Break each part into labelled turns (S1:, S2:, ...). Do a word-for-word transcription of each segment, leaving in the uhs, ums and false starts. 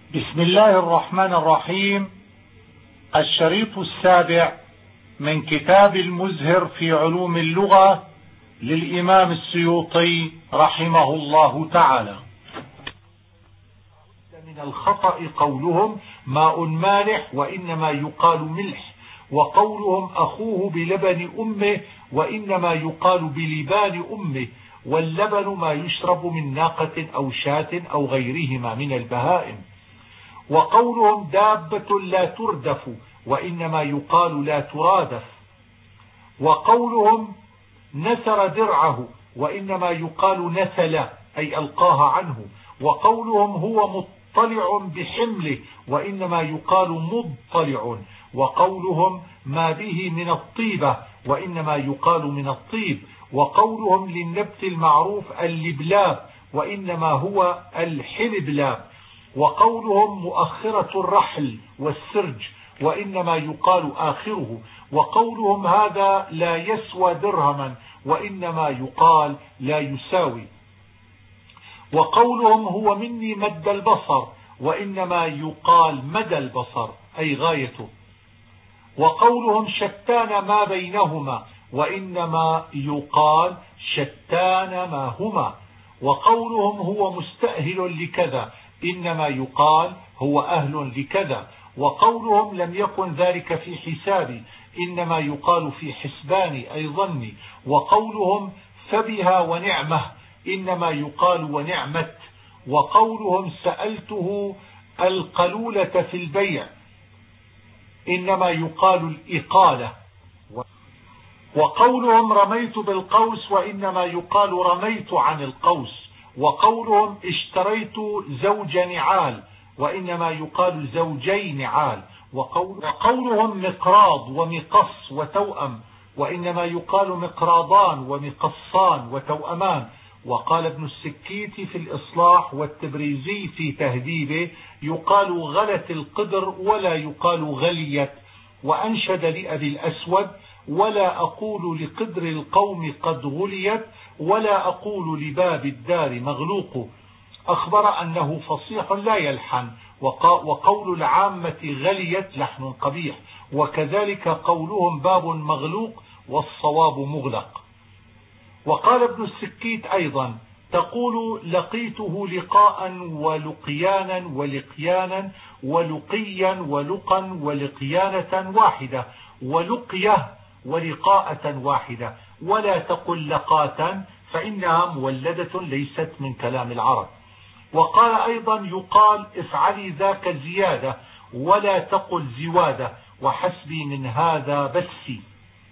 S1: بسم الله الرحمن الرحيم. الشريط السابع من كتاب المزهر في علوم اللغة للإمام السيوطي رحمه الله تعالى. من الخطأ قولهم ماء مالح وإنما يقال ملح، وقولهم أخوه بلبن أمه وإنما يقال بلبان أمه، واللبن ما يشرب من ناقة أو شاة أو غيرهما من البهائم. وقولهم دابة لا تردف وإنما يقال لا ترادف. وقولهم نثر درعه وإنما يقال نثل أي ألقاها عنه. وقولهم هو مطلع بحمله وإنما يقال مضطلع. وقولهم ما به من الطيبة وإنما يقال من الطيب. وقولهم للنبت المعروف اللبلاب وإنما هو الحلبلاب. وقولهم مؤخرة الرحل والسرج وإنما يقال آخره. وقولهم هذا لا يسوى درهما وإنما يقال لا يساوي. وقولهم هو مني مد البصر وإنما يقال مدى البصر أي غايته. وقولهم شتان ما بينهما وإنما يقال شتان ما هما. وقولهم هو مستأهل لكذا إنما يقال هو أهل لكذا. وقولهم لم يكن ذلك في حسابي إنما يقال في حسباني أي ظني. وقولهم فبها ونعمة إنما يقال ونعمت. وقولهم سألته القلولة في البيع إنما يقال الإقالة. وقولهم رميت بالقوس وإنما يقال رميت عن القوس. وقولهم اشتريت زوج نعال وإنما يقال زوجي نعال. وقولهم مقراض ومقص وتوأم وإنما يقال مقراضان ومقصان وتوأمان. وقال ابن السكيت في الإصلاح والتبريزي في تهذيبه يقال غلت القدر ولا يقال غليت. وأنشد لأبي الأسود ولا أقول لقدر القوم قد غليت ولا أقول لباب الدار مغلوق. أخبر أنه فصيح لا يلحن. وقول العامة غليت لحن قبيح، وكذلك قولهم باب مغلوق والصواب مغلق. وقال ابن السكيت أيضا تقول لقيته لقاء ولقيانا ولقيانا ولقيا ولقا ولقيانة واحدة ولقية ولقاءة واحدة، ولا تقل لقاتا فإنها مولدة ليست من كلام العرب. وقال أيضا يقال افعلي ذاك زيادة ولا تقل زوادة وحسبي من هذا بسي.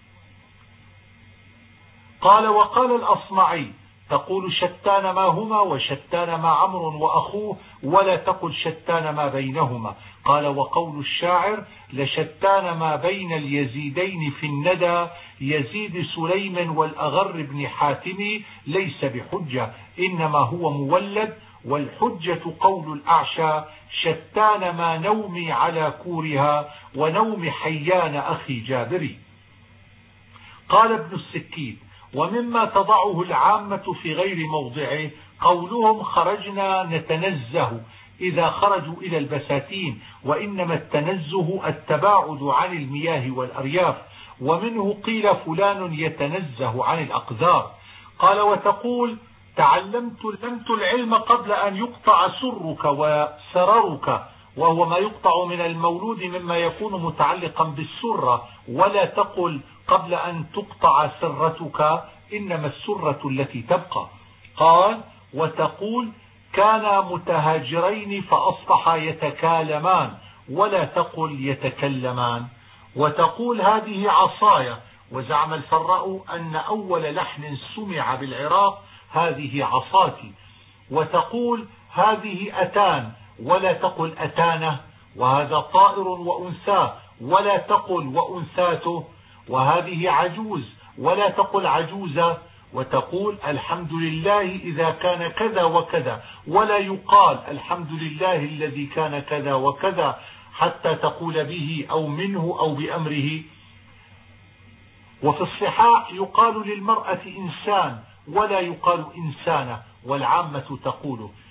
S1: قال وقال الأصمعي تقول شتان ما هما وشتان ما عمرو وأخوه ولا تقل شتان ما بينهما. قال وقول الشاعر لشتان ما بين اليزيدين في الندى يزيد سليم والأغر بن حاتم ليس بحجة إنما هو مولد. والحجة قول الأعشى شتان ما نومي على كورها ونوم حيان أخي جابري. قال ابن السكيت ومما تضعه العامة في غير موضعه قولهم خرجنا نتنزه إذا خرجوا إلى البساتين، وإنما التنزه التباعد عن المياه والأرياف، ومنه قيل فلان يتنزه عن الأقذار. قال وتقول تعلمت لمت العلم قبل أن يقطع سرك وسررك، وهو ما يقطع من المولود مما يكون متعلقا بالسرة، ولا تقل قبل أن تقطع سرتك إنما السرة التي تبقى. قال وتقول كانا متهاجرين فأصبحا يتكالمان ولا تقل يتكلمان. وتقول هذه عصايا، وزعم الفراء أن أول لحن سمع بالعراق هذه عصاتي. وتقول هذه أتان ولا تقل أتانه، وهذا طائر وأنثاه ولا تقل وأنثاته. وهذه عجوز ولا تقل عجوزة. وتقول الحمد لله إذا كان كذا وكذا ولا يقال الحمد لله الذي كان كذا وكذا حتى تقول به أو منه أو بأمره. وفي الصحاح يقال للمرأة إنسان ولا يقال إنسانة، والعامة تقول.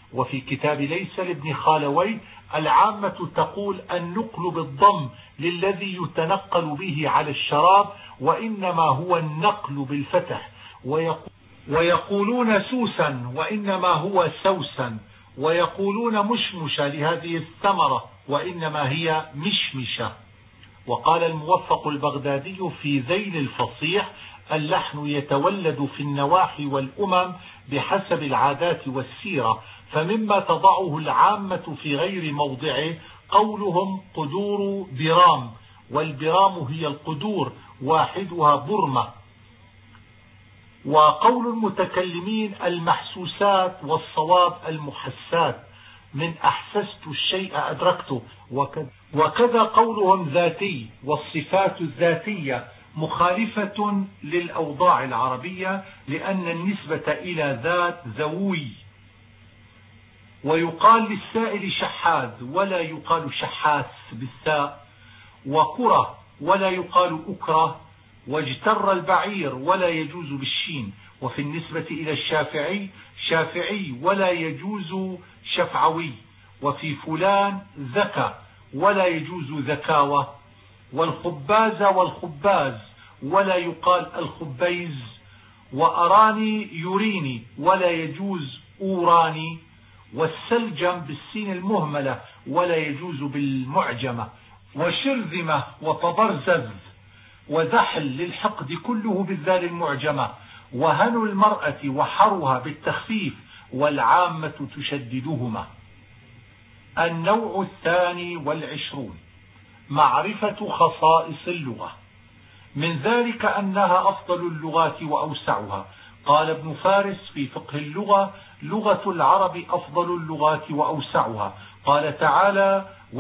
S1: وفي كتاب ليس لابن خالوي العامة تقول النقل بالضم للذي يتنقل به على الشراب، وإنما هو النقل بالفتح، ويقولون سوسا وإنما هو سوسا، ويقولون مشمشة لهذه الثمرة وإنما هي مشمشة. وقال الموفق البغدادي في ذيل الفصيح: اللحن يتولد في النواحي والأمم بحسب العادات والسيرة، فمما تضعه العامة في غير موضعه قولهم قدور برام، والبرام هي القدور واحدها برمة. وقول المتكلمين المحسوسات، والصواب المحسات، من أحسست الشيء أدركته. وكذا قولهم ذاتي، والصفات الذاتية مخالفة للأوضاع العربية، لأن النسبة إلى ذات ذوي. ويقال للسائل شحاذ ولا يقال شحاث بالثاء، وكره ولا يقال أكره، واجتر البعير ولا يجوز بالشين. وفي النسبة إلى الشافعي شافعي ولا يجوز شفعوي. وفي فلان ذكى ولا يجوز ذكاوة. والخباز والخباز ولا يقال الخبيز. وأراني يريني ولا يجوز أوراني. والسلجم بالسين المهملة ولا يجوز بالمعجمة. وشرذمة وطبرزز وذحل للحقد كله بالذال المعجمة. وهن المرأة وحرها بالتخفيف، والعامة تشددهما. النوع الثاني والعشرون معرفة خصائص اللغة. من ذلك أنها أفضل اللغات وأوسعها. قال ابن فارس في فقه اللغة: لغة العرب أفضل اللغات وأوسعها. قال تعالى: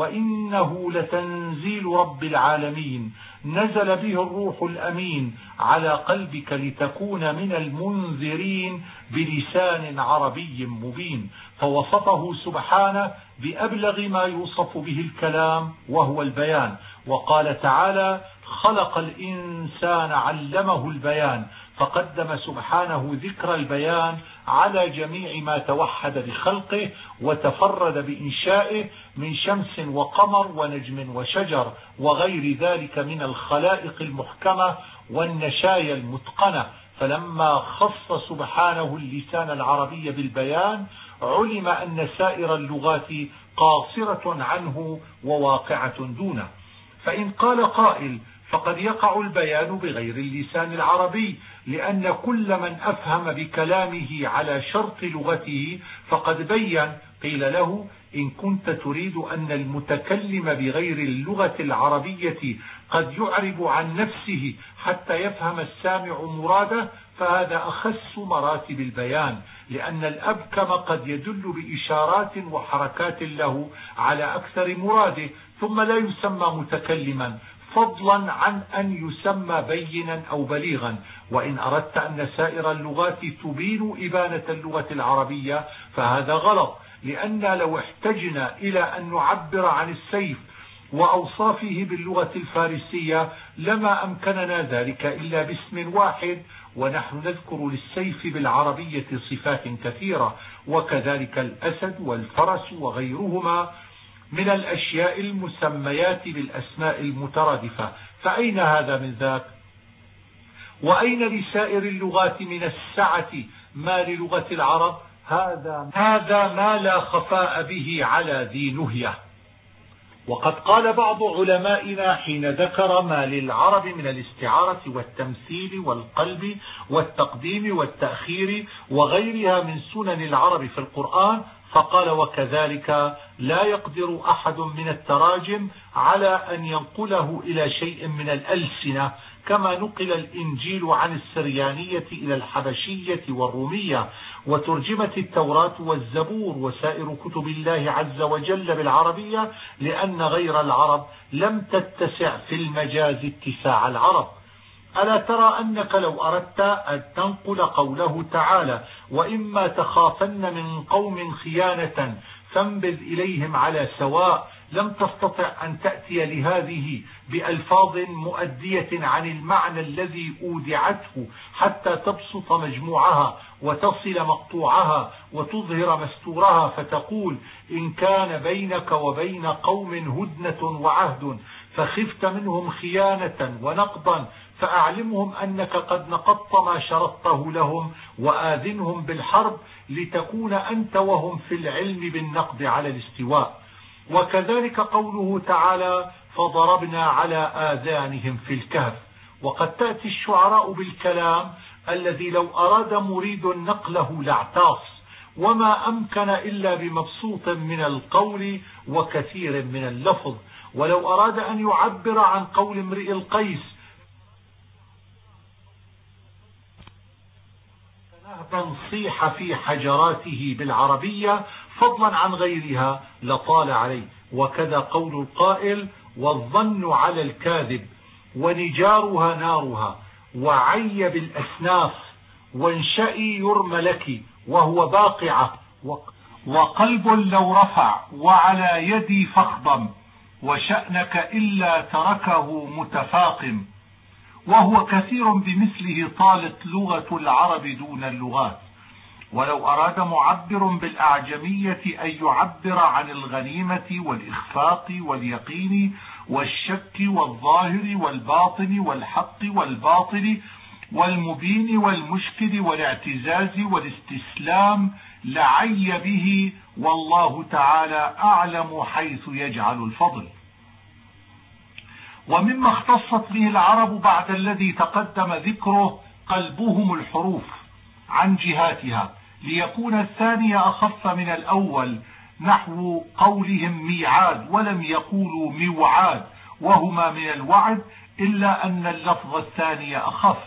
S1: وإنه لتنزيل رب العالمين نزل به الروح الأمين على قلبك لتكون من المنذرين بلسان عربي مبين. فوصفه سبحانه بأبلغ ما يوصف به الكلام وهو البيان. وقال تعالى: خلق الإنسان علمه البيان. فقدم سبحانه ذكر البيان على جميع ما توحد بخلقه وتفرد بإنشائه من شمس وقمر ونجم وشجر وغير ذلك من الخلائق المحكمة والنشايا المتقنة. فلما خص سبحانه اللسان العربي بالبيان علم أن سائر اللغات قاصرة عنه وواقعة دونه. فإن قال قائل: فقد يقع البيان بغير اللسان العربي، لأن كل من أفهم بكلامه على شرط لغته فقد بين. قيل له: إن كنت تريد أن المتكلم بغير اللغة العربية قد يعرب عن نفسه حتى يفهم السامع مراده، فهذا أخس مراتب البيان، لأن الأبكم قد يدل بإشارات وحركات له على أكثر مراده ثم لا يسمى متكلما، فضلا عن أن يسمى بينا أو بليغا. وإن أردت أن سائر اللغات تبين إبانة اللغة العربية فهذا غلط، لأننا لو احتجنا إلى أن نعبر عن السيف وأوصافه باللغة الفارسية لما أمكننا ذلك إلا باسم واحد، ونحن نذكر للسيف بالعربية صفات كثيرة، وكذلك الأسد والفرس وغيرهما من الأشياء المسميات بالأسماء المترادفة. فأين هذا من ذاك؟ وأين لسائر اللغات من السعة ما للغة العرب؟ هذا هذا ما لا خفاء به على ذي نهية. وقد قال بعض علمائنا حين ذكر ما للعرب من الاستعارة والتمثيل والقلب والتقديم والتأخير وغيرها من سنن العرب في القرآن، فقال: وكذلك لا يقدر أحد من التراجم على أن ينقله إلى شيء من الألسنة، كما نقل الإنجيل عن السريانية إلى الحبشية والرومية، وترجمت التوراة والزبور وسائر كتب الله عز وجل بالعربية، لأن غير العرب لم تتسع في المجاز اتساع العرب. ألا ترى أنك لو أردت أن تنقل قوله تعالى: وإما تخافن من قوم خيانة فانبذ إليهم على سواء، لم تستطع أن تأتي لهذه بألفاظ مؤدية عن المعنى الذي أودعته حتى تبسط مجموعها وتصل مقطوعها وتظهر مستورها، فتقول: إن كان بينك وبين قوم هدنة وعهد فخفت منهم خيانة ونقضا فأعلمهم أنك قد نقضت ما شرطته لهم، وآذنهم بالحرب لتكون أنت وهم في العلم بالنقض على الاستواء. وكذلك قوله تعالى: فضربنا على آذانهم في الكهف. وقد تأتي الشعراء بالكلام الذي لو أراد مريد نقله لاعتاص، وما أمكن إلا بمبسوط من القول وكثير من اللفظ. ولو أراد أن يعبر عن قول امرئ القيس: نهبا صيح في حجراته بالعربية فضلا عن غيرها لطال عليه. وكذا قول القائل: والظن على الكاذب ونجارها نارها وعي بالأسناف وانشئي يرمى لك وهو باقعة وقلب لو رفع وعلى يدي فخضم وشأنك إلا تركه متفاقم. وهو كثير بمثله طالت لغة العرب دون اللغات. ولو أراد معبر بالأعجمية أن يعبر عن الغنيمة والإخفاق واليقين والشك والظاهر والباطن والحق والباطل والمبين والمشكل والاعتزاز والاستسلام لعي به، والله تعالى أعلم حيث يجعل الفضل. ومما اختصت به العرب بعد الذي تقدم ذكره قلبهم الحروف عن جهاتها، ليكون الثاني أخف من الأول، نحو قولهم ميعاد ولم يقولوا موعاد، وهما من الوعد، إلا أن اللفظ الثاني أخف.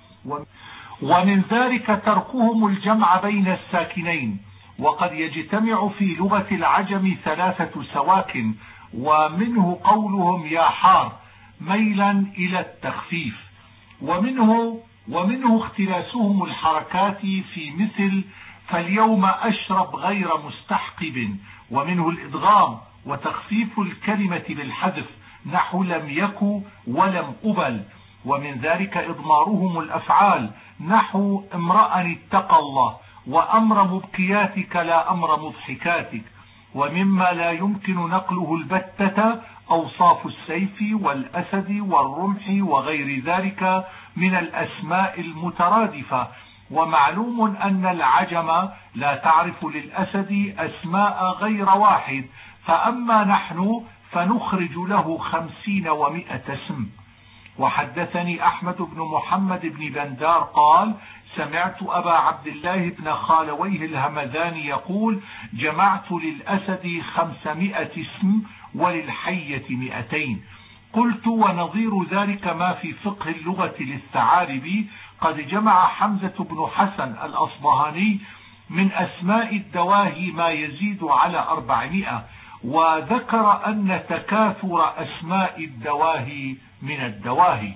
S1: ومن ذلك تركهم الجمع بين الساكنين، وقد يجتمع في لغة العجم ثلاثة سواكن، ومنه قولهم يا حار ميلا إلى التخفيف، ومنه ومنه اختلاسهم الحركات في مثل فاليوم أشرب غير مستحقب، ومنه الإدغام وتخفيف الكلمة بالحذف نحو لم يكو ولم أبل. ومن ذلك إضمارهم الأفعال نحو امرأ اتقى الله وأمر مبكياتك لا أمر مضحكاتك. ومما لا يمكن نقله البتة أوصاف السيف والأسد والرمح وغير ذلك من الأسماء المترادفة. ومعلوم أن العجم لا تعرف للأسد أسماء غير واحد، فأما نحن فنخرج له خمسين ومئة اسم. وحدثني أحمد بن محمد بن بندار قال: سمعت أبا عبد الله بن خالويه الهمذاني يقول: جمعت للأسد خمسمائة اسم وللحية مئتين. قلت: ونظير ذلك ما في فقه اللغة للثعالبي قد جمع حمزة بن حسن الأصبهاني من أسماء الدواهي ما يزيد على أربعمائة، وذكر أن تكاثر أسماء الدواهي من الدواهي.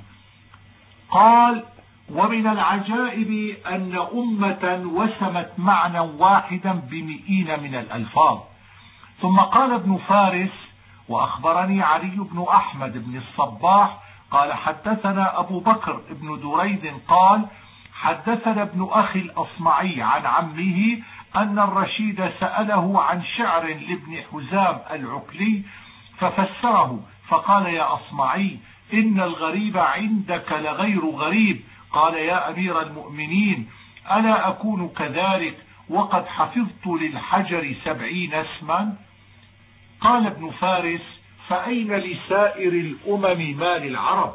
S1: قال: ومن العجائب أن أمة وسمت معنى واحدا بمئين من الألفاظ. ثم قال ابن فارس: وأخبرني علي بن أحمد بن الصباح قال حدثنا أبو بكر بن دريد قال حدثنا ابن أخي الأصمعي عن عمه أن الرشيد سأله عن شعر لابن حزام العكلي ففسره، فقال: يا أصمعي، إن الغريب عندك لغير غريب. قال: يا أمير المؤمنين، ألا أكون كذلك وقد حفظت للحجر سبعين اسما؟ قال ابن فارس: فأين لسائر الأمم ما للعرب؟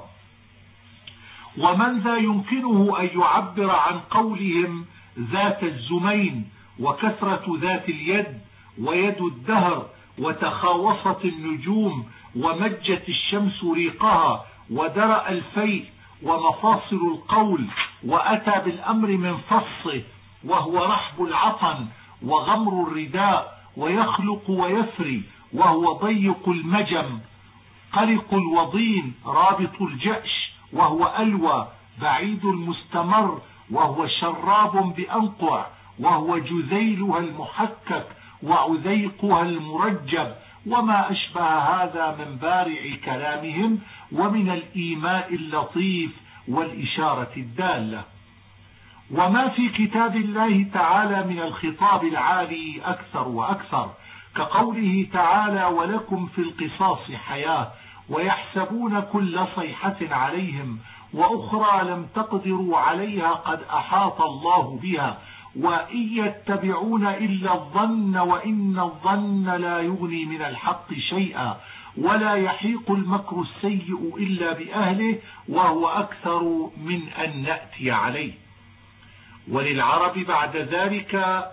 S1: ومن ذا يمكنه أن يعبر عن قولهم ذات الزمين وكثرة ذات اليد ويد الدهر وتخاوصت النجوم ومجت الشمس ريقها ودرأ الفيء ومفاصل القول وأتى بالأمر من فصه وهو رحب العطن وغمر الرداء ويخلق ويفري وهو ضيق المجم قلق الوضين رابط الجأش وهو ألوى بعيد المستمر وهو شراب بأنقع وهو جذيلها المحكك وعذيقها المرجب وما أشبه هذا من بارع كلامهم ومن الإيماء اللطيف والإشارة الدالة. وما في كتاب الله تعالى من الخطاب العالي أكثر وأكثر، كقوله تعالى: ولكم في القصاص حياة، ويحسبون كل صيحة عليهم، وأخرى لم تقدروا عليها قد أحاط الله بها، وإن يتبعون إلا الظن وإن الظن لا يغني من الحق شيئا، ولا يحيق المكر السيء إلا بأهله، وهو أكثر من أن نأتي عليه. وللعرب بعد ذلك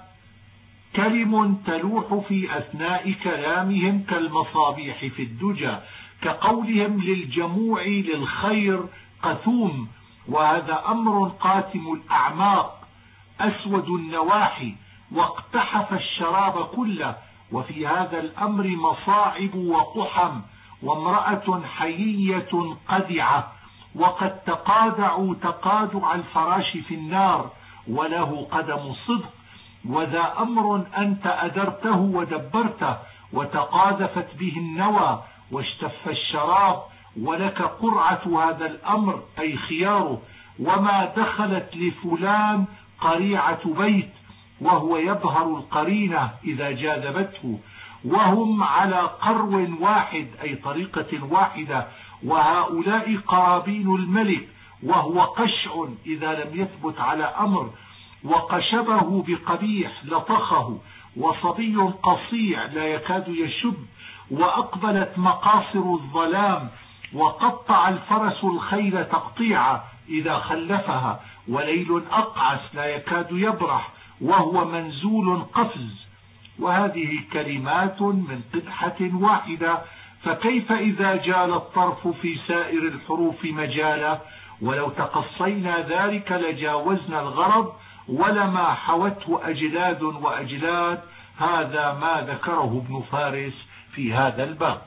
S1: كلم تلوح في أثناء كلامهم كالمصابيح في الدجى، كقولهم للجموع للخير قثوم، وهذا أمر قاتم الأعماق أسود النواحي، واقتحف الشراب كله، وفي هذا الأمر مصاعب وقحم، وامرأة حيية قدعة، وقد تقادعوا تقادع الفراش في النار، وله قدم صدق، وذا أمر أنت أدرته ودبرته، وتقاذفت به النوى واشتف الشراب، ولك قرعة هذا الأمر أي خياره، وما دخلت لفلان قريعة بيت، وهو يبهر القرينة إذا جاذبته، وهم على قرو واحد أي طريقة واحدة، وهؤلاء قرابين الملك، وهو قشع إذا لم يثبت على أمر، وقشبه بقبيح لطخه، وصبي قصيع لا يكاد يشب، وأقبلت مقاصر الظلام، وقطع الفرس الخيل تقطيعا إذا خلفها، وليل أقعس لا يكاد يبرح، وهو منزول قفز. وهذه كلمات من قدحة واحدة، فكيف إذا جال الطرف في سائر الحروف مجالا؟ ولو تقصينا ذلك لجاوزنا الغرض، ولما حوته أجلاد وأجلاد. هذا ما ذكره ابن فارس في هذا الباب.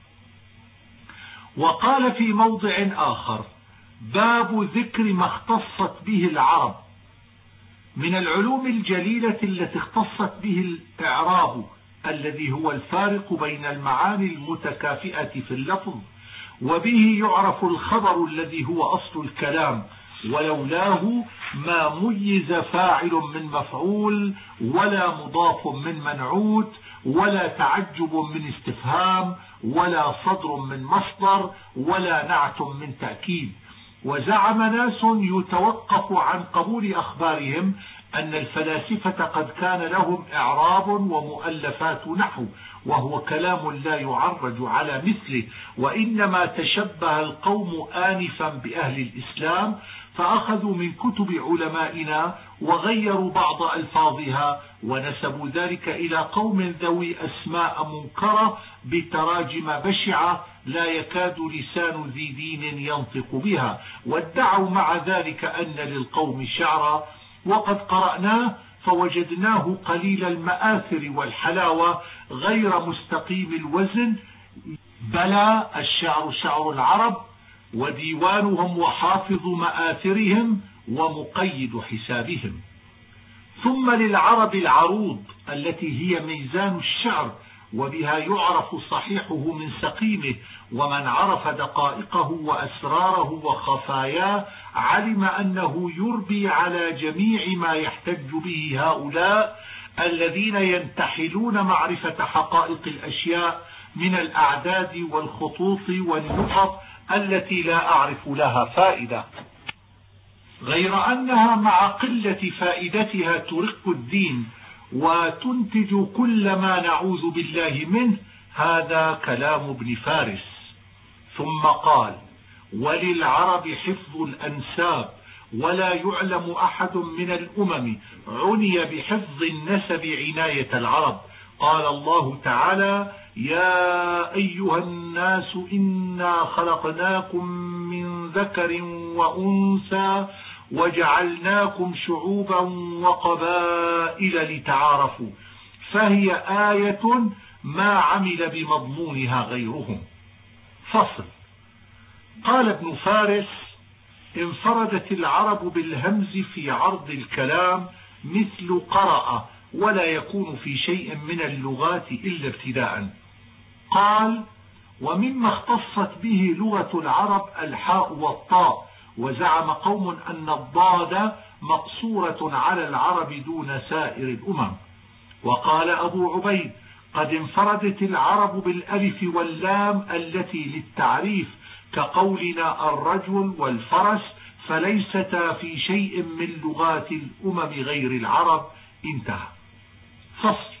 S1: وقال في موضع آخر: باب ذكر ما اختصت به العرب. من العلوم الجليلة التي اختصت به الإعراب، الذي هو الفارق بين المعاني المتكافئة في اللفظ، وبه يعرف الخبر الذي هو أصل الكلام، ولولاه ما ميز فاعل من مفعول، ولا مضاف من منعوت، ولا تعجب من استفهام، ولا صدر من مصدر، ولا نعت من تأكيد. وزعم ناس يتوقف عن قبول أخبارهم أن الفلاسفة قد كان لهم إعراب ومؤلفات نحو، وهو كلام لا يعرج على مثله، وإنما تشبه القوم آنفا بأهل الإسلام، فأخذوا من كتب علمائنا وغيروا بعض ألفاظها، ونسبوا ذلك إلى قوم ذوي أسماء منكرة بتراجم بشعة لا يكاد لسان ذي دين ينطق بها، وادعوا مع ذلك أن للقوم شعرا، وقد قرأناه فوجدناه قليل المآثر والحلاوة، غير مستقيم الوزن، بلى الشعر شعر العرب، وديوانهم وحافظ مآثرهم ومقيد حسابهم. ثم للعرب العروض التي هي ميزان الشعر، وبها يعرف صحيحه من سقيمه، ومن عرف دقائقه وأسراره وخفاياه علم أنه يربي على جميع ما يحتج به هؤلاء الذين ينتحلون معرفة حقائق الأشياء من الأعداد والخطوط والنقط التي لا أعرف لها فائدة، غير أنها مع قلة فائدتها ترق الدين وتنتج كل ما نعوذ بالله منه. هذا كلام ابن فارس. ثم قال: وللعرب حفظ الأنساب، ولا يعلم أحد من الأمم عني بحفظ النسب عناية العرب. قال الله تعالى: يا أيها الناس إنا خلقناكم من ذكر وأنثى وجعلناكم شعوبا وقبائل لتعارفوا، فهي آية ما عمل بمضمونها غيرهم. فصل. قال ابن فارس: انفردت العرب بالهمز في عرض الكلام مثل قرأ، ولا يكون في شيء من اللغات إلا ابتداء. قال: ومما اختصت به لغة العرب الحاء والطاء، وزعم قوم أن الضاد مقصورة على العرب دون سائر الأمم. وقال أبو عبيد: قد انفردت العرب بالألف واللام التي للتعريف كقولنا الرجل والفرس، فليستا في شيء من لغات الأمم غير العرب. انتهى. فصل.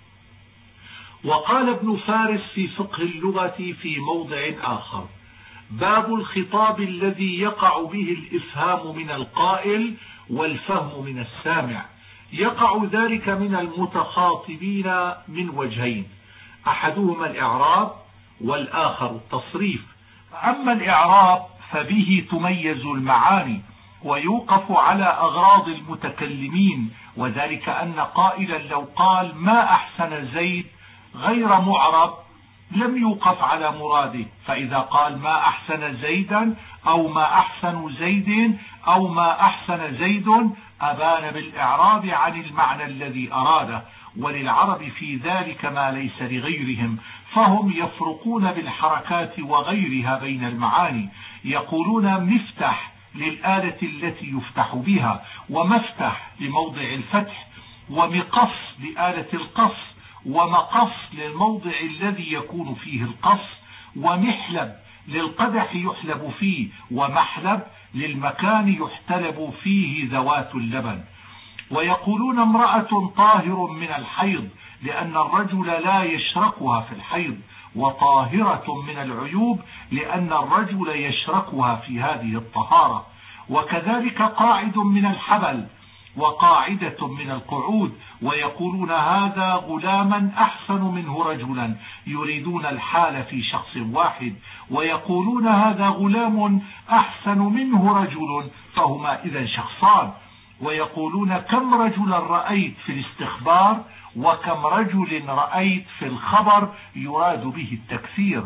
S1: وقال ابن فارس في فقه اللغة في موضع آخر: باب الخطاب الذي يقع به الإفهام من القائل والفهم من السامع. يقع ذلك من المتخاطبين من وجهين: أحدهما الإعراب والآخر التصريف. أما الإعراب فبه تميز المعاني ويوقف على أغراض المتكلمين، وذلك أن قائلا لو قال ما أحسن زيد غير معرب لم يوقف على مراده، فإذا قال ما أحسن زيدا أو ما أحسن زيد أو ما أحسن زيد أبان بالإعراب عن المعنى الذي أراده. وللعرب في ذلك ما ليس لغيرهم، فهم يفرقون بالحركات وغيرها بين المعاني. يقولون مفتح للآلة التي يفتح بها، ومفتح لموضع الفتح، ومقص لآلة القص، ومقص للموضع الذي يكون فيه القص، ومحلب للقدح يحلب فيه، ومحلب للمكان يحتلب فيه ذوات اللبن. ويقولون امرأة طاهر من الحيض لأن الرجل لا يشركها في الحيض، وطاهرة من العيوب لأن الرجل يشركها في هذه الطهارة. وكذلك قاعد من الحبل وقاعدة من القعود. ويقولون هذا غلاما أحسن منه رجلا، يريدون الحال في شخص واحد. ويقولون هذا غلام أحسن منه رجل، فهما إذن شخصان. ويقولون كم رجلا رأيت في الاستخبار وكم رجل رأيت في الخبر، يراد به التكثير.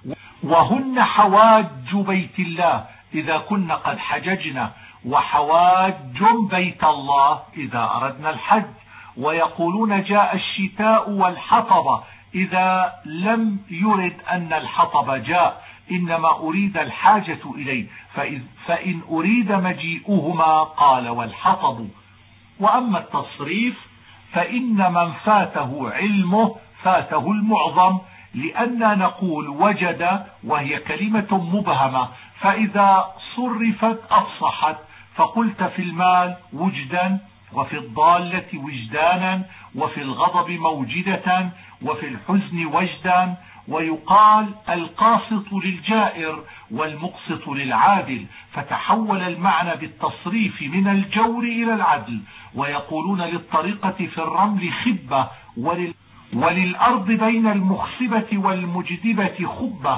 S1: وهن حواج بيت الله إذا كن قد حججنا، وحواج بيت الله إذا أردنا الحج. ويقولون جاء الشتاء والحطب إذا لم يرد أن الحطب جاء، إنما أريد الحاجة إليه، فإن أريد مجيئهما قال والحطب. وأما التصريف فإن من فاته علمه فاته المعظم، لأننا نقول وجد وهي كلمة مبهمة، فإذا صرفت أفصحت، فقلت في المال وجدا، وفي الضالة وجدانا، وفي الغضب موجدة، وفي الحزن وجدا. ويقال القاسط للجائر والمقسط للعادل، فتحول المعنى بالتصريف من الجور إلى العدل. ويقولون للطريقة في الرمل خبة، ولل وللأرض بين المخصبة والمجدبة خبة.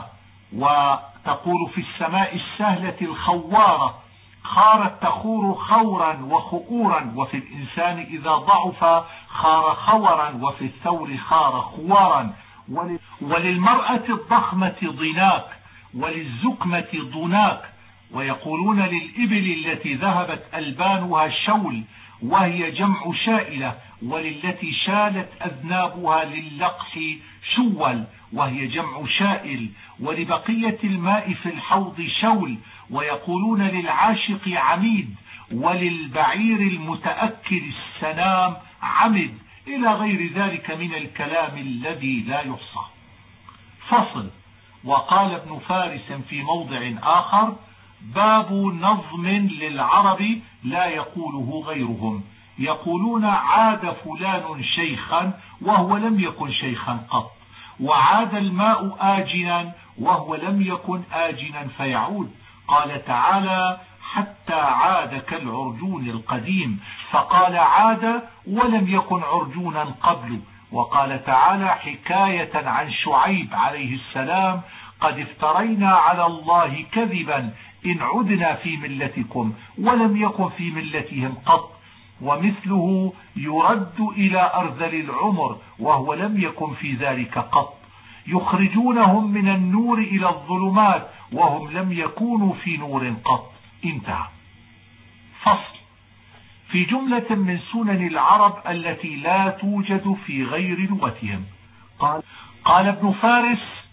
S1: وتقول في السماء السهلة الخوارة، خارت تخور خورا وخؤورا. وفي الإنسان إذا ضعف خار خورا، وفي الثور خار خوارا. وللمرأة الضخمة ضناك، وللزكمة ضناك. ويقولون للإبل التي ذهبت ألبانها شول، وهي جمع شائلة. وللتي شالت أذنابها للقح شول، وهي جمع شائل. ولبقية الماء في الحوض شول. ويقولون للعاشق عميد، وللبعير المتأكل السنام عمد، إلى غير ذلك من الكلام الذي لا يحصى. فصل. وقال ابن فارس في موضع آخر: باب نظم للعرب لا يقوله غيرهم. يقولون عاد فلان شيخا وهو لم يكن شيخا قط، وعاد الماء آجنا وهو لم يكن آجنا فيعود. قال تعالى: حتى عاد كالعرجون القديم، فقال عاد ولم يكن عرجونا قبل. وقال تعالى حكاية عن شعيب عليه السلام: قد افترينا على الله كذبا إن عدنا في ملتكم ولم يكن في ملتهم قط. ومثله يرد إلى أرذل العمر وهو لم يكن في ذلك قط. يخرجونهم من النور إلى الظلمات وهم لم يكونوا في نور قط. انتهى. فصل. في جملة من سنن العرب التي لا توجد في غير لغتهم. قال, قال ابن فارس: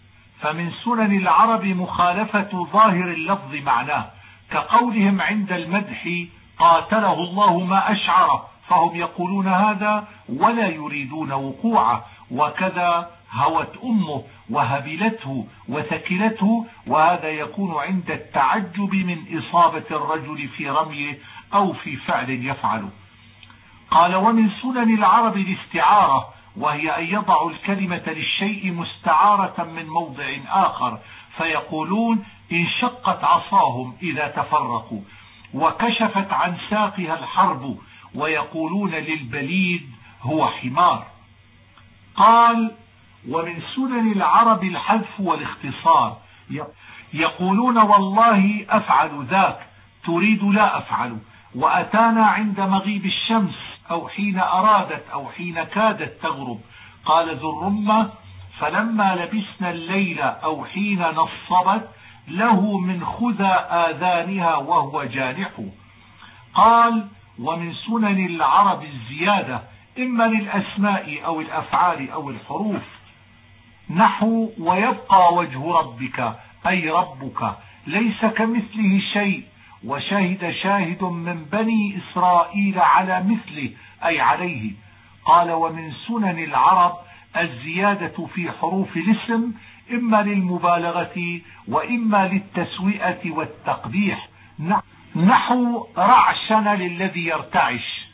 S1: فمن سنن العرب مخالفة ظاهر اللفظ معناه، كقولهم عند المدح قاتله الله ما أشعره، فهم يقولون هذا ولا يريدون وقوعه، وكذا هوت أمه وهبلته وثكلته، وهذا يكون عند التعجب من إصابة الرجل في رميه أو في فعل يفعله. قال ومن سنن العرب الاستعارة، وهي أن يضعوا الكلمة للشيء مستعارة من موضع آخر، فيقولون انشقت عصاهم إذا تفرقوا، وكشفت عن ساقها الحرب، ويقولون للبليد هو حمار. قال ومن سنن العرب الحذف والاختصار، يقولون والله أفعل ذاك تريد لا أفعل، وأتانا عند مغيب الشمس أو حين أرادت أو حين كادت تغرب. قال ذو الرمة فلما لبسنا الليل أو حين نصبت له من خذى آذانها وهو جانح. قال ومن سنن العرب الزيادة إما للأسماء أو الأفعال أو الحروف، نحو ويبقى وجه ربك أي ربك ليس كمثله شيء، وشهد شاهد من بني إسرائيل على مثله أي عليه. قال ومن سنن العرب الزيادة في حروف الاسم إما للمبالغة وإما للتسوئة والتقبيح، نحو رعشن للذي يرتعش،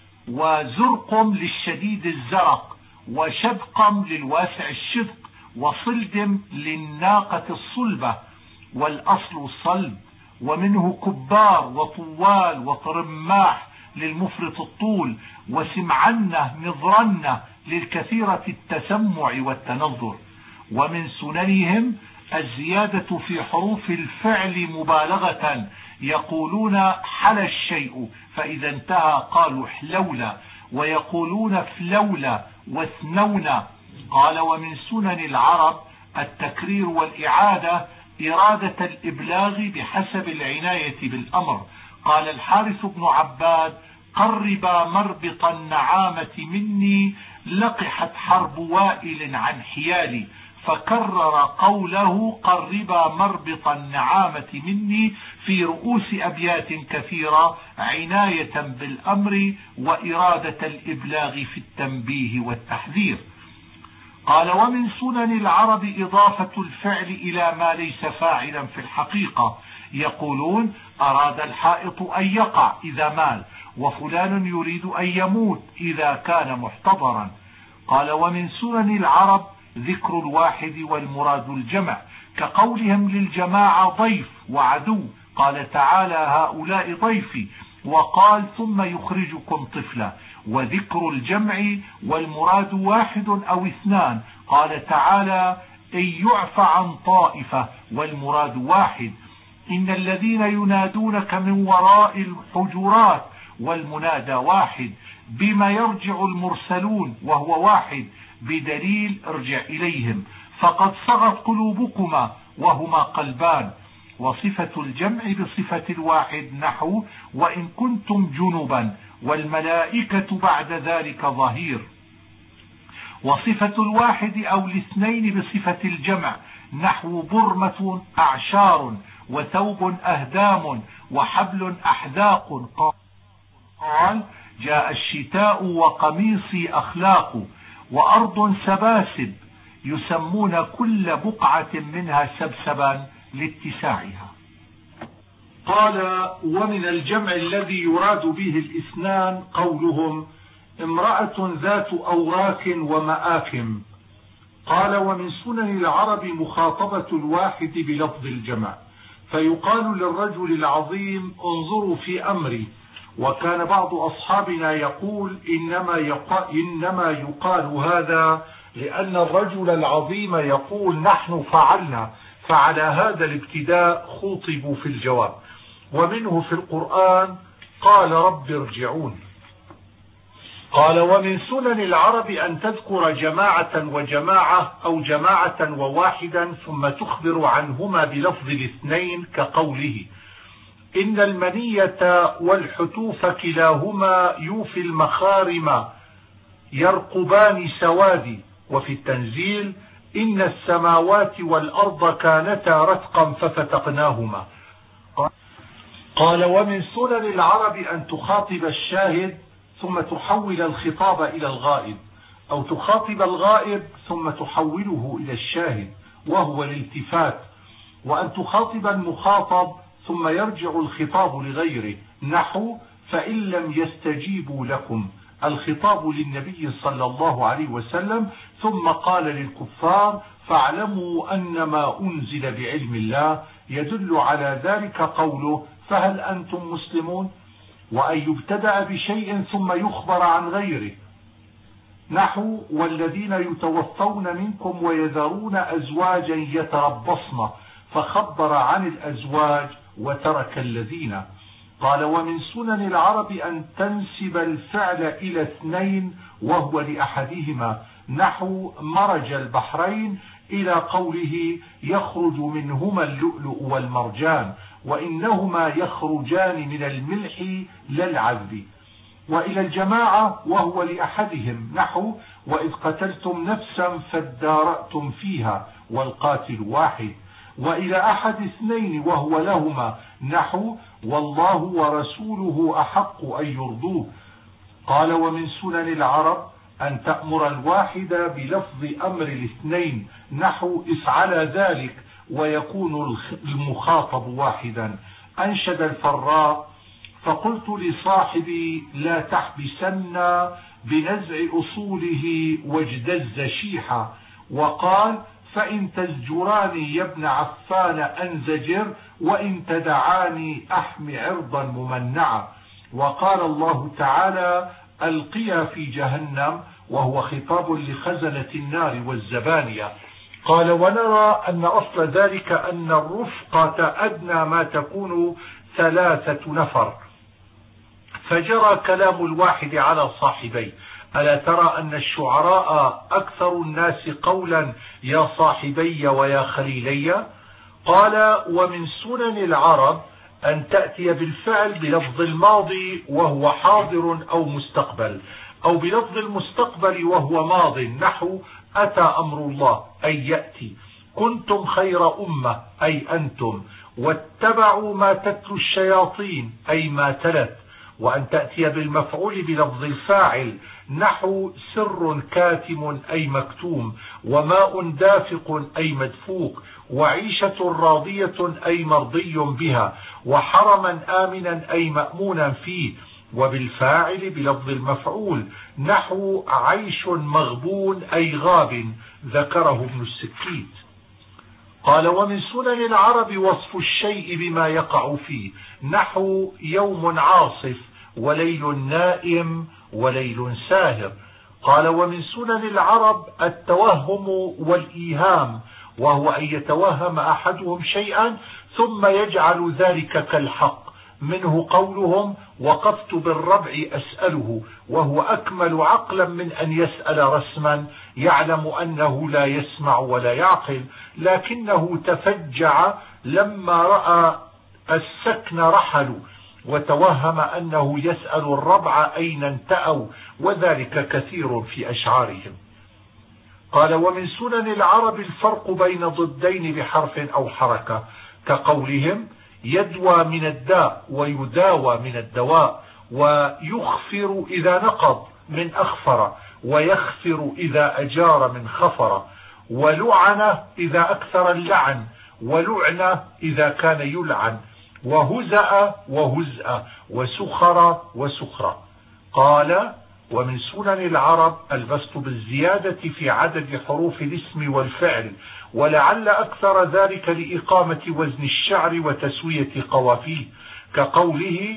S1: وزرقم للشديد الزرق، وشدقم للواسع الشدق، وصلدم للناقة الصلبة، والأصل الصلب. ومنه كبار وطوال وطرماح للمفرط الطول، وسمعنة نظرنة للكثيرة التسمع والتنظر. ومن سننهم الزيادة في حروف الفعل مبالغة، يقولون حل الشيء فإذا انتهى قالوا حلولا، ويقولون فلولا واثنونا. قال ومن سنن العرب التكرير والإعادة إرادة الإبلاغ بحسب العناية بالأمر. قال الحارث بن عباد قربا مربط النعامة مني لقحت حرب وائل عن حيالي، فكرر قوله قربا مربط النعامة مني في رؤوس أبيات كثيرة عناية بالأمر وإرادة الإبلاغ في التنبيه والتحذير. قال ومن سنن العرب إضافة الفعل إلى ما ليس فاعلا في الحقيقة، يقولون أراد الحائط أن يقع إذا مال، وفلان يريد أن يموت إذا كان محتضرا. قال ومن سنن العرب ذكر الواحد والمراد الجمع، كقولهم للجماعة ضيف وعدو، قال تعالى هؤلاء ضيفي، وقال ثم يخرجكم طفلا. وذكر الجمع والمراد واحد أو اثنان، قال تعالى إن يعفى عن طائفة والمراد واحد، إن الذين ينادونك من وراء الحجرات والمنادى واحد، بما يرجع المرسلون وهو واحد بدليل ارجع إليهم، فقد صغت قلوبكما وهما قلبان. وصفة الجمع بصفة الواحد نحو وإن كنتم جنبا، والملائكة بعد ذلك ظهير. وصفة الواحد أو الاثنين بصفة الجمع نحو برمة أعشار، وثوب أهدام، وحبل أحذاق. قال جاء الشتاء وقميصي أخلاق، وأرض سباسب، يسمون كل بقعة منها سبسبا لاتساعها. قال ومن الجمع الذي يراد به الاثنان قولهم امرأة ذات أوراك ومآكم. قال ومن سنن العرب مخاطبة الواحد بلفظ الجمع، فيقال للرجل العظيم انظروا في أمري. وكان بعض أصحابنا يقول إنما يقال, إنما يقال هذا لأن الرجل العظيم يقول نحن فعلنا، فعلى هذا الابتداء خوطبوا في الجواب. ومنه في القرآن قال رب ارجعون. قال ومن سنن العرب أن تذكر جماعة وجماعة أو جماعة وواحدا ثم تخبر عنهما بلفظ الاثنين، كقوله إن المنية والحتوف كلاهما يوفي المخارم يرقبان سوادي. وفي التنزيل إن السماوات والأرض كانتا رتقا ففتقناهما. قال ومن سنن العرب أن تخاطب الشاهد ثم تحول الخطاب إلى الغائب، أو تخاطب الغائب ثم تحوله إلى الشاهد وهو الالتفات، وأن تخاطب المخاطب ثم يرجع الخطاب لغيره، نحو فإن لم يستجيبوا لكم، الخطاب للنبي صلى الله عليه وسلم، ثم قال للكفار فاعلموا أنما أنزل بعلم الله، يدل على ذلك قوله فهل أنتم مسلمون، وأن يبتدأ بشيء ثم يخبر عن غيره، نحو والذين يتوفون منكم ويذرون أزواجا يتربصن، فخبر عن الأزواج وترك الذين. قال ومن سنن العرب أن تنسب الفعل إلى اثنين وهو لأحدهما، نحو مرج البحرين إلى قوله يخرج منهما اللؤلؤ والمرجان، وإنهما يخرجان من الملح لا العذب، وإلى الجماعة وهو لأحدهم، نحو وإذ قتلتم نفسا فادارأتم فيها والقاتل واحد، وإلى أحد اثنين وهو لهما، نحو والله ورسوله أحق أن يرضوه. قال ومن سنن العرب أن تأمر الواحد بلفظ أمر الاثنين، نحو افعل ذلك، ويكون المخاطب واحدا. أنشد الفراء فقلت لصاحبي لا تحبسن بنزع أصوله واجتز شيحا، وقال فإن تزجراني يا ابن عفان أنزجر، وإن تدعاني أحمي عرضا ممنعا. وقال الله تعالى ألقيا في جهنم، وهو خطاب لخزنة النار والزبانية. قال ونرى أن أصل ذلك أن الرفقة أدنى ما تكون ثلاثة نفر، فجرى كلام الواحد على صاحبيه. ألا ترى أن الشعراء أكثر الناس قولا يا صاحبي ويا خليلي. قال ومن سنن العرب أن تأتي بالفعل بلفظ الماضي وهو حاضر أو مستقبل، أو بلفظ المستقبل وهو ماض، نحو أتى أمر الله أي يأتي، كنتم خير أمة أي أنتم، واتبعوا ما تتلو الشياطين أي ما تلت. وأن تأتي بالمفعول بلفظ الفاعل، نحو سر كاتم أي مكتوم، وماء دافق أي مدفوق، وعيشة راضية أي مرضي بها، وحرما آمنا أي مأمونا فيه، وبالفاعل بلفظ المفعول، نحو عيش مغبون أي غاب، ذكره ابن السكيت. قال ومن سنن العرب وصف الشيء بما يقع فيه، نحو يوم عاصف وليل نائم وليل ساهر. قال ومن سنن العرب التوهم والإيهام، وهو أن يتوهم أحدهم شيئا ثم يجعل ذلك كالحق، منه قولهم وقفت بالربع أسأله، وهو أكمل عقلا من أن يسأل رسما يعلم أنه لا يسمع ولا يعقل، لكنه تفجع لما رأى السكن رحلوا، وتوهم أنه يسأل الربع أين انتأوا، وذلك كثير في أشعارهم. قال ومن سنن العرب الفرق بين ضدين بحرف أو حركة، كقولهم يدوى من الداء ويداوى من الدواء، ويخفر إذا نقض من أخفر، ويخفر إذا أجار من خفر، ولعن إذا أكثر اللعن، ولعن إذا كان يلعن، وهزأ وهزأ، وسخر وسخر. قال ومن سنن العرب البسط بالزيادة في عدد حروف الاسم والفعل، ولعل أكثر ذلك لإقامة وزن الشعر وتسوية قوافيه، كقوله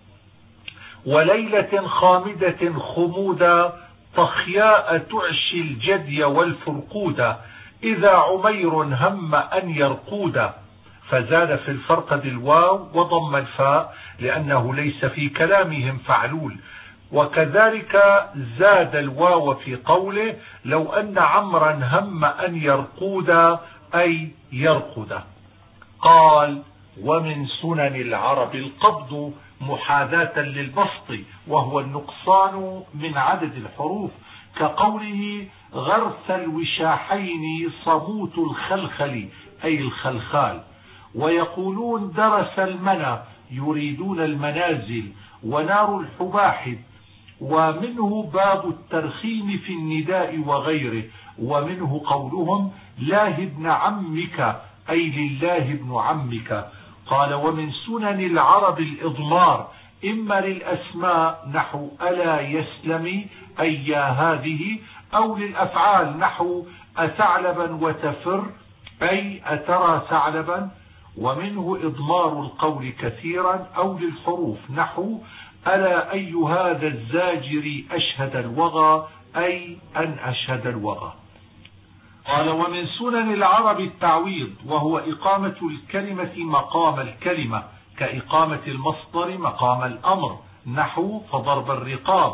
S1: وليلة خامدة خمودا طخياء تعشي الجدي والفرقودا، إذا عمير هم أن يرقودا، فزاد في الفرقد الواو وضم الفاء لأنه ليس في كلامهم فعلول. وكذلك زاد الواو في قوله لو أن عمرا هم أن يرقودا أي يرقدا. قال ومن سنن العرب القبض محاذاة للبسط، وهو النقصان من عدد الحروف، كقوله غرث الوشاحين صموت الخلخل أي الخلخال. ويقولون درس المنى يريدون المنازل ونار الحباحب. ومنه باب الترخيم في النداء وغيره. ومنه قولهم لاه ابن عمك أي لله ابن عمك. قال ومن سنن العرب الإضمار إما للأسماء نحو ألا يسلمي أي يا هذه، أو للأفعال نحو أثعلبا وتفر أي أترى ثعلبا. ومنه إضمار القول كثيرا، أو للحروف نحو ألا أي هذا الزاجر أشهد الوغى أي أن أشهد الوغى. قال ومن سنن العرب التعويض، وهو إقامة الكلمة مقام الكلمة، كإقامة المصدر مقام الأمر نحو فضرب الرقاب،